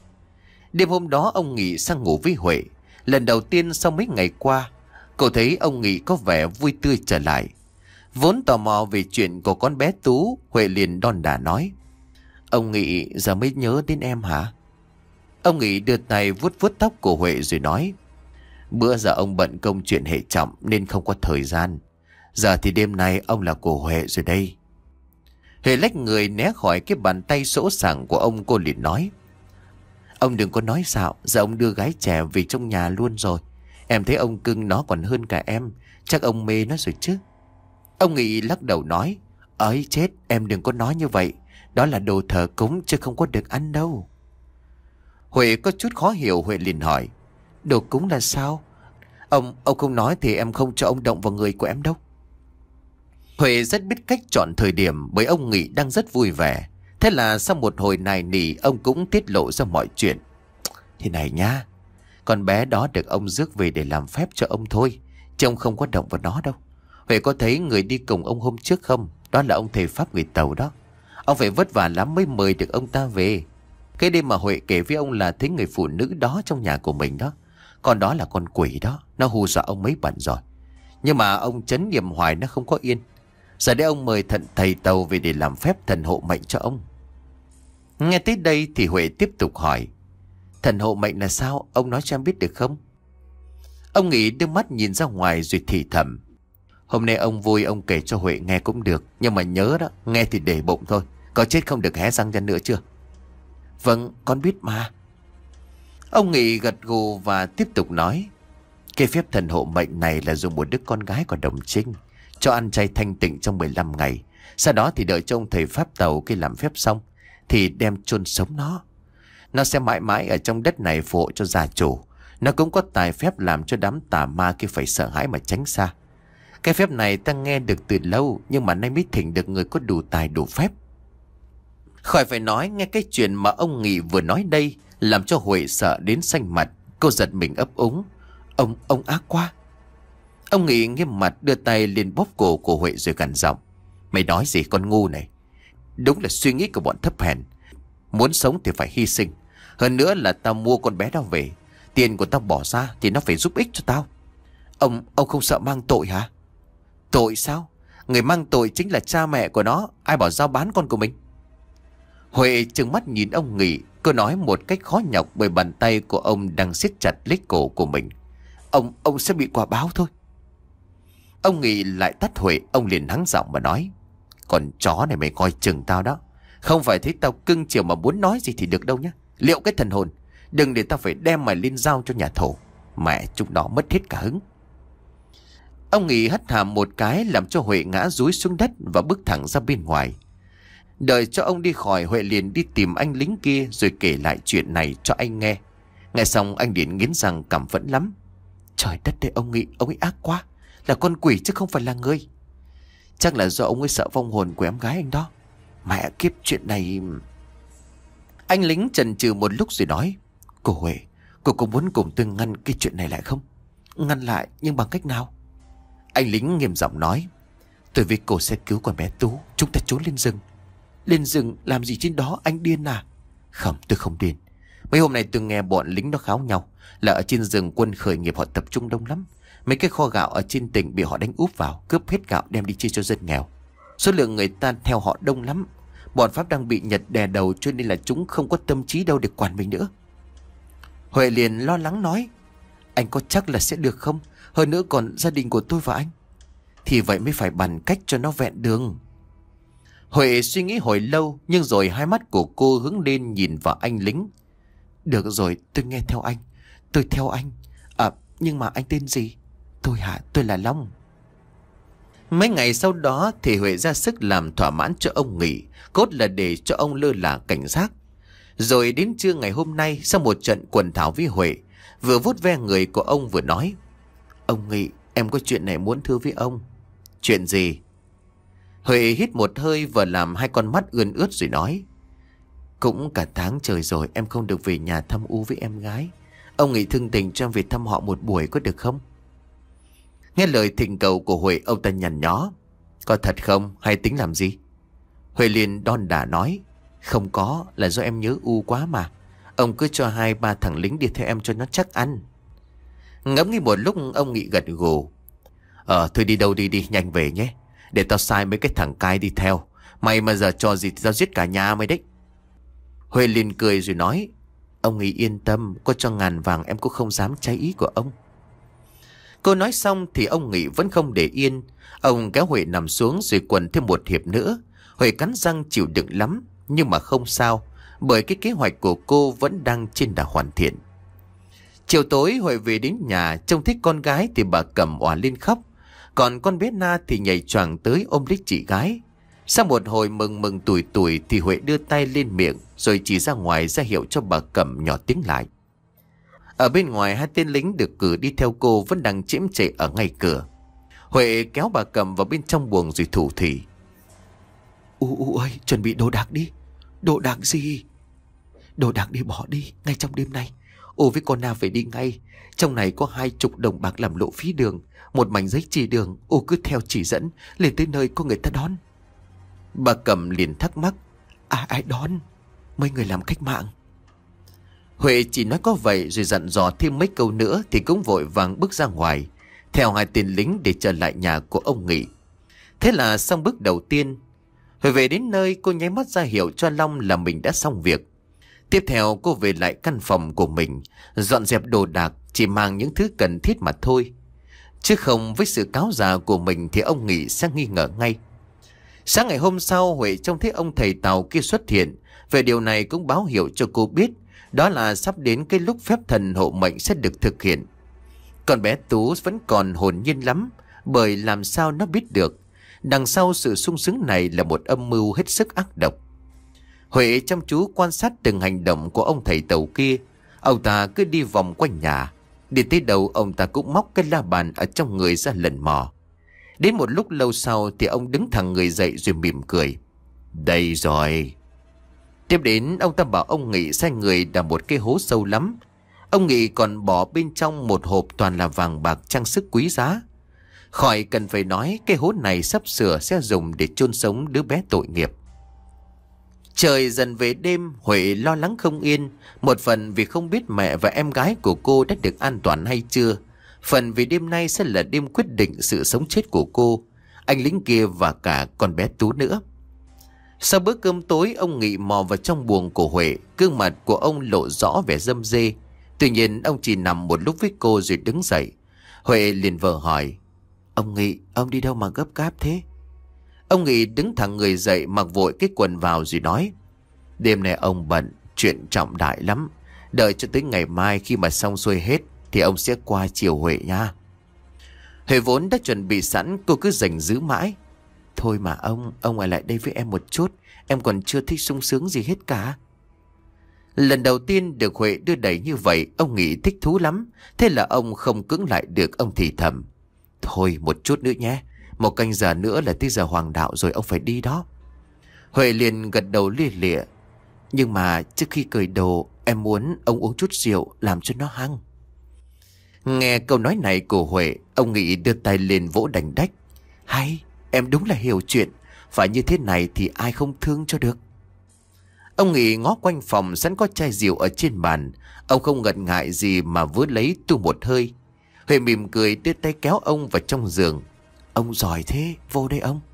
Đêm hôm đó ông Nghị sang ngủ với Huệ. Lần đầu tiên sau mấy ngày qua, cô thấy ông Nghị có vẻ vui tươi trở lại. Vốn tò mò về chuyện của con bé Tú, Huệ liền đon đả nói. Ông Nghị giờ mới nhớ đến em hả? Ông Nghị đưa tay vuốt vuốt tóc của Huệ rồi nói. Bữa giờ ông bận công chuyện hệ trọng nên không có thời gian. Giờ thì đêm nay ông là của Huệ rồi đây. Huệ lách người né khỏi cái bàn tay sỗ sàng của ông, cô liền nói. Ông đừng có nói xạo, giờ ông đưa gái trẻ về trong nhà luôn rồi. Em thấy ông cưng nó còn hơn cả em, chắc ông mê nó rồi chứ. Ông Nghị lắc đầu nói. Ấy chết, em đừng có nói như vậy. Đó là đồ thờ cúng chứ không có được ăn đâu. Huệ có chút khó hiểu. Huệ liền hỏi. Đồ cúng là sao? Ông, ông không nói thì em không cho ông động vào người của em đâu. Huệ rất biết cách chọn thời điểm, bởi ông Nghị đang rất vui vẻ. Thế là sau một hồi nài nỉ, ông cũng tiết lộ ra mọi chuyện. Thế này nha, con bé đó được ông rước về để làm phép cho ông thôi, chứ ông không có động vào nó đâu. Huệ có thấy người đi cùng ông hôm trước không? Đó là ông thầy Pháp người Tàu đó. Ông phải vất vả lắm mới mời được ông ta về. Cái đêm mà Huệ kể với ông là thấy người phụ nữ đó trong nhà của mình đó. Còn đó là con quỷ đó, nó hù dọa ông mấy bận rồi. Nhưng mà ông trấn niệm hoài nó không có yên. Giờ đây ông mời thận thầy Tàu về để làm phép thần hộ mệnh cho ông. Nghe tới đây thì Huệ tiếp tục hỏi. Thần hộ mệnh là sao? Ông nói cho em biết được không? Ông Nghị đưa mắt nhìn ra ngoài rồi thì thầm. Hôm nay ông vui ông kể cho Huệ nghe cũng được. Nhưng mà nhớ đó, nghe thì để bụng thôi. Có chết không được hé răng ra nữa chưa? Vâng, con biết mà. Ông Nghị gật gù và tiếp tục nói. Cái phép thần hộ mệnh này là dùng một đứa con gái của đồng trinh, cho ăn chay thanh tịnh trong mười lăm ngày. Sau đó thì đợi cho ông thầy Pháp Tàu khi làm phép xong thì đem chôn sống nó. Nó sẽ mãi mãi ở trong đất này phù hộ cho gia chủ. Nó cũng có tài phép làm cho đám tà ma kia phải sợ hãi mà tránh xa. Cái phép này ta nghe được từ lâu, nhưng mà nay mới thỉnh được người có đủ tài đủ phép. Khỏi phải nói, nghe cái chuyện mà ông Nghị vừa nói đây làm cho Huệ sợ đến xanh mặt. Cô giật mình ấp úng. Ông, ông ác quá. Ông Nghị nghiêm mặt đưa tay lên bóp cổ của Huệ rồi gằn giọng. Mày nói gì con ngu này? Đúng là suy nghĩ của bọn thấp hèn. Muốn sống thì phải hy sinh. Hơn nữa là tao mua con bé đó về. Tiền của tao bỏ ra thì nó phải giúp ích cho tao. Ông, ông không sợ mang tội hả? Tội sao? Người mang tội chính là cha mẹ của nó. Ai bảo giao bán con của mình? Huệ trừng mắt nhìn ông Nghị. Cô nói một cách khó nhọc bởi bàn tay của ông đang siết chặt lấy cổ của mình. Ông, ông sẽ bị quả báo thôi. Ông Nghị lại tắt Huệ. Ông liền hắng giọng mà nói. Còn chó này mày coi chừng tao đó. Không phải thấy tao cưng chiều mà muốn nói gì thì được đâu nhá. Liệu cái thần hồn. Đừng để tao phải đem mày lên giao cho nhà thổ. Mẹ chúng nó mất hết cả hứng. Ông Nghị hất hàm một cái làm cho Huệ ngã dúi xuống đất và bước thẳng ra bên ngoài. Đợi cho ông đi khỏi, Huệ liền đi tìm anh lính kia rồi kể lại chuyện này cho anh nghe. Nghe xong anh liền nghiến răng căm phẫn lắm. Trời đất ơi, ông Nghị, ông ấy ác quá. Là con quỷ chứ không phải là người. Chắc là do ông ấy sợ vong hồn của em gái anh đó. Mẹ kiếp, chuyện này... Anh lính chần chừ một lúc rồi nói. Cô Huệ, cô có muốn cùng tôi ngăn cái chuyện này lại không? Ngăn lại, nhưng bằng cách nào? Anh lính nghiêm giọng nói. Tôi với cô sẽ cứu con bé Tú. Chúng ta trốn lên rừng. Lên rừng làm gì trên đó, anh điên à? Không, tôi không điên. Mấy hôm nay tôi nghe bọn lính nó kháo nhau. Là ở trên rừng quân khởi nghiệp họ tập trung đông lắm. Mấy cái kho gạo ở trên tỉnh bị họ đánh úp vào, cướp hết gạo đem đi chia cho dân nghèo. Số lượng người ta theo họ đông lắm. Bọn Pháp đang bị Nhật đè đầu cho nên là chúng không có tâm trí đâu để quản mình nữa. Huệ liền lo lắng nói. Anh có chắc là sẽ được không? Hơn nữa còn gia đình của tôi và anh. Thì vậy mới phải bàn cách cho nó vẹn đường. Huệ suy nghĩ hồi lâu, nhưng rồi hai mắt của cô hướng lên nhìn vào anh lính. Được rồi, tôi nghe theo anh. Tôi theo anh. À, nhưng mà anh tên gì? Tôi hả? Tôi là Long. Mấy ngày sau đó thì Huệ ra sức làm thỏa mãn cho ông Nghị, cốt là để cho ông lơ là cảnh giác. Rồi đến trưa ngày hôm nay, sau một trận quần thảo với Huệ, vừa vuốt ve người của ông vừa nói. Ông Nghị, em có chuyện này muốn thưa với ông. Chuyện gì? Huệ hít một hơi và làm hai con mắt ươn ướt rồi nói. Cũng cả tháng trời rồi em không được về nhà thăm U với em gái. Ông Nghị thương tình cho em về thăm họ một buổi có được không? Nghe lời thỉnh cầu của Huệ, ông ta nhằn nhó. Có thật không hay tính làm gì? Huệ liền đon đả nói. Không có, là do em nhớ U quá mà. Ông cứ cho hai ba thằng lính đi theo em cho nó chắc ăn. Ngẫm nghĩ một lúc ông Nghị gật gù. Ờ thôi đi đâu đi đi, nhanh về nhé. Để tao sai mấy cái thằng cai đi theo. Mày mà giờ cho gì thì tao giết cả nhà mày đấy. Huệ liền cười rồi nói. Ông Nghị yên tâm, có cho ngàn vàng em cũng không dám trái ý của ông. Cô nói xong thì ông Nghị vẫn không để yên. Ông kéo Huệ nằm xuống rồi quần thêm một hiệp nữa. Huệ cắn răng chịu đựng lắm, nhưng mà không sao, bởi cái kế hoạch của cô vẫn đang trên đà hoàn thiện. Chiều tối Huệ về đến nhà, trông thấy con gái thì bà Cẩm òa lên khóc. Còn con bé Na thì nhảy choàng tới ôm lấy chị gái. Sau một hồi mừng mừng tủi tủi thì Huệ đưa tay lên miệng rồi chỉ ra ngoài ra hiệu cho bà Cẩm nhỏ tiếng lại. Ở bên ngoài, hai tên lính được cử đi theo cô vẫn đang chễm chệ ở ngay cửa. Huệ kéo bà Cẩm vào bên trong buồng rồi thủ thỉ. U U ơi, chuẩn bị đồ đạc đi. Đồ đạc gì? Đồ đạc đi bỏ đi ngay trong đêm nay. U với con Na phải đi ngay. Trong này có hai chục đồng bạc làm lộ phí đường, một mảnh giấy chỉ đường. U cứ theo chỉ dẫn lên tới nơi có người ta đón. Bà Cẩm liền thắc mắc. À, ai đón? Mấy người làm cách mạng. Huệ chỉ nói có vậy rồi dặn dò thêm mấy câu nữa thì cũng vội vàng bước ra ngoài, theo hai tên lính để trở lại nhà của ông Nghị. Thế là xong bước đầu tiên. Huệ về đến nơi, cô nháy mắt ra hiệu cho Long là mình đã xong việc. Tiếp theo cô về lại căn phòng của mình, dọn dẹp đồ đạc, chỉ mang những thứ cần thiết mà thôi. Chứ không với sự cáo già của mình thì ông Nghị sẽ nghi ngờ ngay. Sáng ngày hôm sau, Huệ trông thấy ông thầy Tàu kia xuất hiện. Về điều này cũng báo hiệu cho cô biết đó là sắp đến cái lúc phép thần hộ mệnh sẽ được thực hiện. Còn bé Tú vẫn còn hồn nhiên lắm, bởi làm sao nó biết được đằng sau sự sung sướng này là một âm mưu hết sức ác độc. Huệ chăm chú quan sát từng hành động của ông thầy Tàu kia. Ông ta cứ đi vòng quanh nhà, đi tới đầu ông ta cũng móc cái la bàn ở trong người ra lần mò. Đến một lúc lâu sau thì ông đứng thẳng người dậy rồi mỉm cười. Đây rồi. Tiếp đến ông ta bảo ông Nghị sai người đào một cái hố sâu lắm. Ông Nghị còn bỏ bên trong một hộp toàn là vàng bạc trang sức quý giá. Khỏi cần phải nói, cái hố này sắp sửa sẽ dùng để chôn sống đứa bé tội nghiệp. Trời dần về đêm, Huệ lo lắng không yên. Một phần vì không biết mẹ và em gái của cô đã được an toàn hay chưa. Phần vì đêm nay sẽ là đêm quyết định sự sống chết của cô, anh lính kia và cả con bé Tú nữa. Sau bữa cơm tối, ông Nghị mò vào trong buồng của Huệ. Gương mặt của ông lộ rõ vẻ râm rê. Tuy nhiên ông chỉ nằm một lúc với cô rồi đứng dậy. Huệ liền vờ hỏi: "Ông Nghị, ông đi đâu mà gấp gáp thế?" Ông Nghị đứng thẳng người dậy, mặc vội cái quần vào rồi nói: "Đêm nay ông bận, chuyện trọng đại lắm. Đợi cho tới ngày mai khi mà xong xuôi hết thì ông sẽ qua chiều Huệ nha." Huệ vốn đã chuẩn bị sẵn, cô cứ giành giữ mãi: "Thôi mà ông, ông ở lại đây với em một chút. Em còn chưa thích sung sướng gì hết cả." Lần đầu tiên được Huệ đưa đẩy như vậy, ông Nghị thích thú lắm. Thế là ông không cưỡng lại được, ông thì thầm: "Thôi một chút nữa nhé. Một canh giờ nữa là tới giờ hoàng đạo rồi, ông phải đi đó." Huệ liền gật đầu lia lịa: "Nhưng mà trước khi cởi đồ, em muốn ông uống chút rượu làm cho nó hăng." Nghe câu nói này của Huệ, ông Nghị đưa tay lên vỗ đành đách: "Hay, em đúng là hiểu chuyện. Phải như thế này thì ai không thương cho được." Ông Nghị ngó quanh phòng, sẵn có chai rượu ở trên bàn. Ông không ngần ngại gì mà vớ lấy tu một hơi. Huệ mỉm cười đưa tay kéo ông vào trong giường: "Ông giỏi thế, vô đây ông."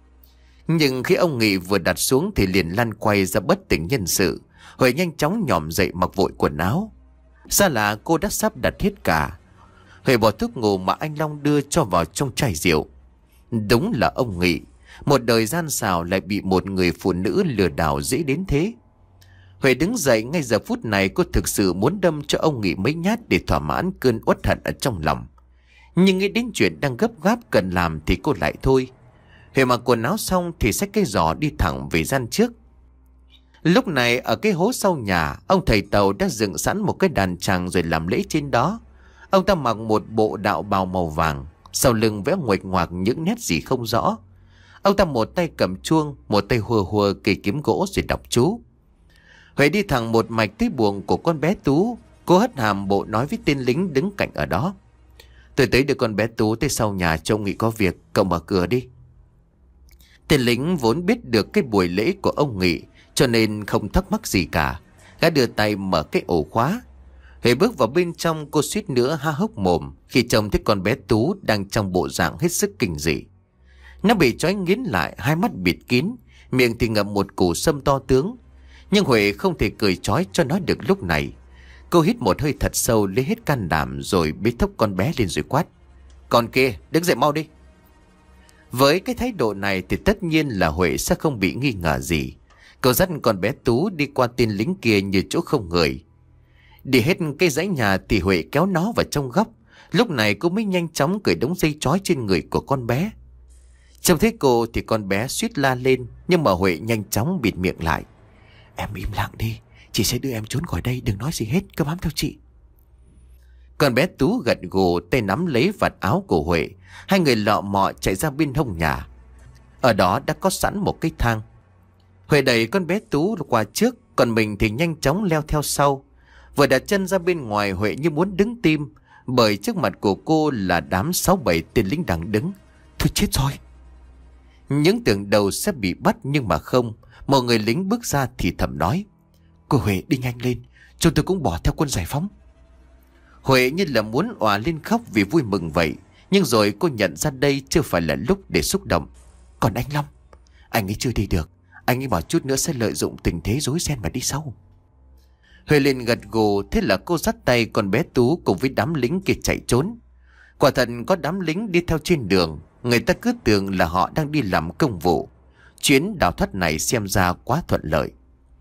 Nhưng khi ông Nghị vừa đặt xuống thì liền lăn quay ra bất tỉnh nhân sự. Huệ nhanh chóng nhòm dậy mặc vội quần áo. Xa là cô đã sắp đặt hết cả. Huệ bỏ thuốc ngủ mà anh Long đưa cho vào trong chai rượu. Đúng là ông Nghị, một đời gian xảo lại bị một người phụ nữ lừa đảo dễ đến thế. Huệ đứng dậy, ngay giờ phút này cô thực sự muốn đâm cho ông Nghị mấy nhát để thỏa mãn cơn uất hận ở trong lòng. Nhưng nghĩ đến chuyện đang gấp gáp cần làm thì cô lại thôi. Huệ mặc quần áo xong thì xách cái giỏ đi thẳng về gian trước. Lúc này ở cái hố sau nhà, ông thầy Tàu đã dựng sẵn một cái đàn tràng rồi làm lễ trên đó. Ông ta mặc một bộ đạo bào màu vàng, sau lưng vẽ nguệch ngoạc những nét gì không rõ. Ông ta một tay cầm chuông, một tay hùa hùa cây kiếm gỗ rồi đọc chú. Huệ đi thẳng một mạch tới buồng của con bé Tú. Cô hất hàm bộ nói với tên lính đứng cạnh ở đó: "Tôi tới đưa con bé Tú tới sau nhà, trông Nghị có việc, cậu mở cửa đi." Tên lính vốn biết được cái buổi lễ của ông Nghị, cho nên không thắc mắc gì cả. Gã đưa tay mở cái ổ khóa. Huệ bước vào bên trong, cô suýt nữa há hốc mồm khi trông thấy con bé Tú đang trong bộ dạng hết sức kinh dị. Nó bị trói nghiến lại, hai mắt bịt kín, miệng thì ngậm một củ sâm to tướng. Nhưng Huệ không thể cười trói cho nó được lúc này. Cô hít một hơi thật sâu, lấy hết can đảm rồi bế thốc con bé lên rồi quát: "Con kia, đứng dậy mau đi." Với cái thái độ này thì tất nhiên là Huệ sẽ không bị nghi ngờ gì. Cô dắt con bé Tú đi qua tên lính kia như chỗ không người. Đi hết cái dãy nhà thì Huệ kéo nó vào trong góc. Lúc này cô mới nhanh chóng cởi đống dây trói trên người của con bé. Trông thấy cô thì con bé suýt la lên, nhưng mà Huệ nhanh chóng bịt miệng lại: "Em im lặng đi, chị sẽ đưa em trốn khỏi đây, đừng nói gì hết, cứ bám theo chị." Con bé Tú gật gù, tay nắm lấy vạt áo của Huệ. Hai người lọ mọ chạy ra bên hông nhà. Ở đó đã có sẵn một cái thang. Huệ đẩy con bé Tú qua trước, còn mình thì nhanh chóng leo theo sau. Vừa đặt chân ra bên ngoài, Huệ như muốn đứng tim, bởi trước mặt của cô là đám sáu bảy tên lính đang đứng. Thôi chết rồi. Những tưởng đầu sẽ bị bắt nhưng mà không. Một người lính bước ra thì thầm nói: "Cô Huệ đi nhanh lên, chúng tôi cũng bỏ theo quân giải phóng." Huệ như là muốn òa lên khóc vì vui mừng vậy. Nhưng rồi cô nhận ra đây chưa phải là lúc để xúc động. Còn anh Long, anh ấy chưa đi được. Anh ấy bảo chút nữa sẽ lợi dụng tình thế rối ren mà đi sau. Huệ liền gật gù. Thế là cô dắt tay con bé Tú cùng với đám lính kia chạy trốn. Quả thật có đám lính đi theo trên đường. Người ta cứ tưởng là họ đang đi làm công vụ. Chuyến đào thoát này xem ra quá thuận lợi.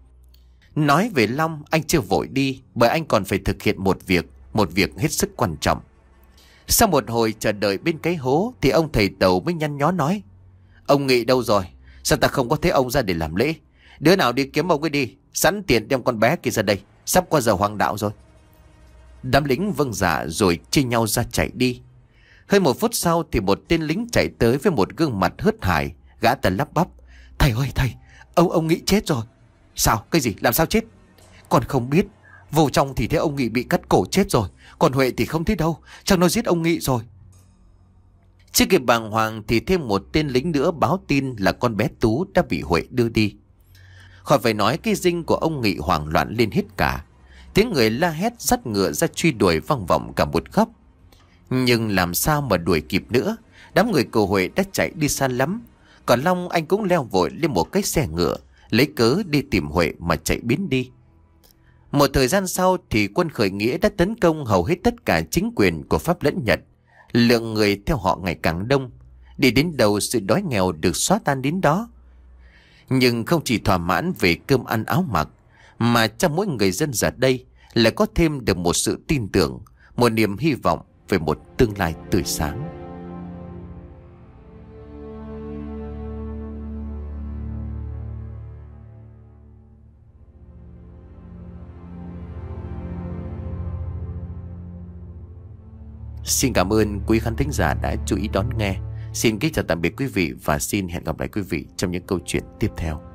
Nói về Long, anh chưa vội đi, bởi anh còn phải thực hiện một việc. Một việc hết sức quan trọng. Sau một hồi chờ đợi bên cái hố thì ông thầy Tàu mới nhăn nhó nói: "Ông Nghị đâu rồi? Sao ta không có thấy ông ra để làm lễ? Đứa nào đi kiếm ông ấy đi, sẵn tiền đem con bé kia ra đây, sắp qua giờ hoàng đạo rồi." Đám lính vâng dạ rồi chia nhau ra chạy đi. Hơn một phút sau thì một tên lính chạy tới với một gương mặt hớt hải. Gã ta lắp bắp: "Thầy ơi thầy, ông ông Nghị chết rồi." Sao? Cái gì? Làm sao chết? Con không biết. Vô trong thì thấy ông Nghị bị cắt cổ chết rồi. Còn Huệ thì không thấy đâu. Chắc nó giết ông Nghị rồi. Chưa kịp bàng hoàng thì thêm một tên lính nữa báo tin là con bé Tú đã bị Huệ đưa đi. Khỏi phải nói, cái dinh của ông Nghị hoảng loạn lên hết cả. Tiếng người la hét dắt ngựa ra truy đuổi vang vọng cả một góc. Nhưng làm sao mà đuổi kịp nữa. Đám người của Huệ đã chạy đi xa lắm. Còn Long anh cũng leo vội lên một cái xe ngựa, lấy cớ đi tìm Huệ mà chạy biến đi. Một thời gian sau thì quân khởi nghĩa đã tấn công hầu hết tất cả chính quyền của Pháp lẫn Nhật. Lượng người theo họ ngày càng đông. Đi đến đầu sự đói nghèo được xóa tan đến đó. Nhưng không chỉ thỏa mãn về cơm ăn áo mặc, mà trong mỗi người dân giờ đây lại có thêm được một sự tin tưởng, một niềm hy vọng về một tương lai tươi sáng. Xin cảm ơn quý khán thính giả đã chú ý đón nghe. Xin kính chào tạm biệt quý vị và xin hẹn gặp lại quý vị trong những câu chuyện tiếp theo.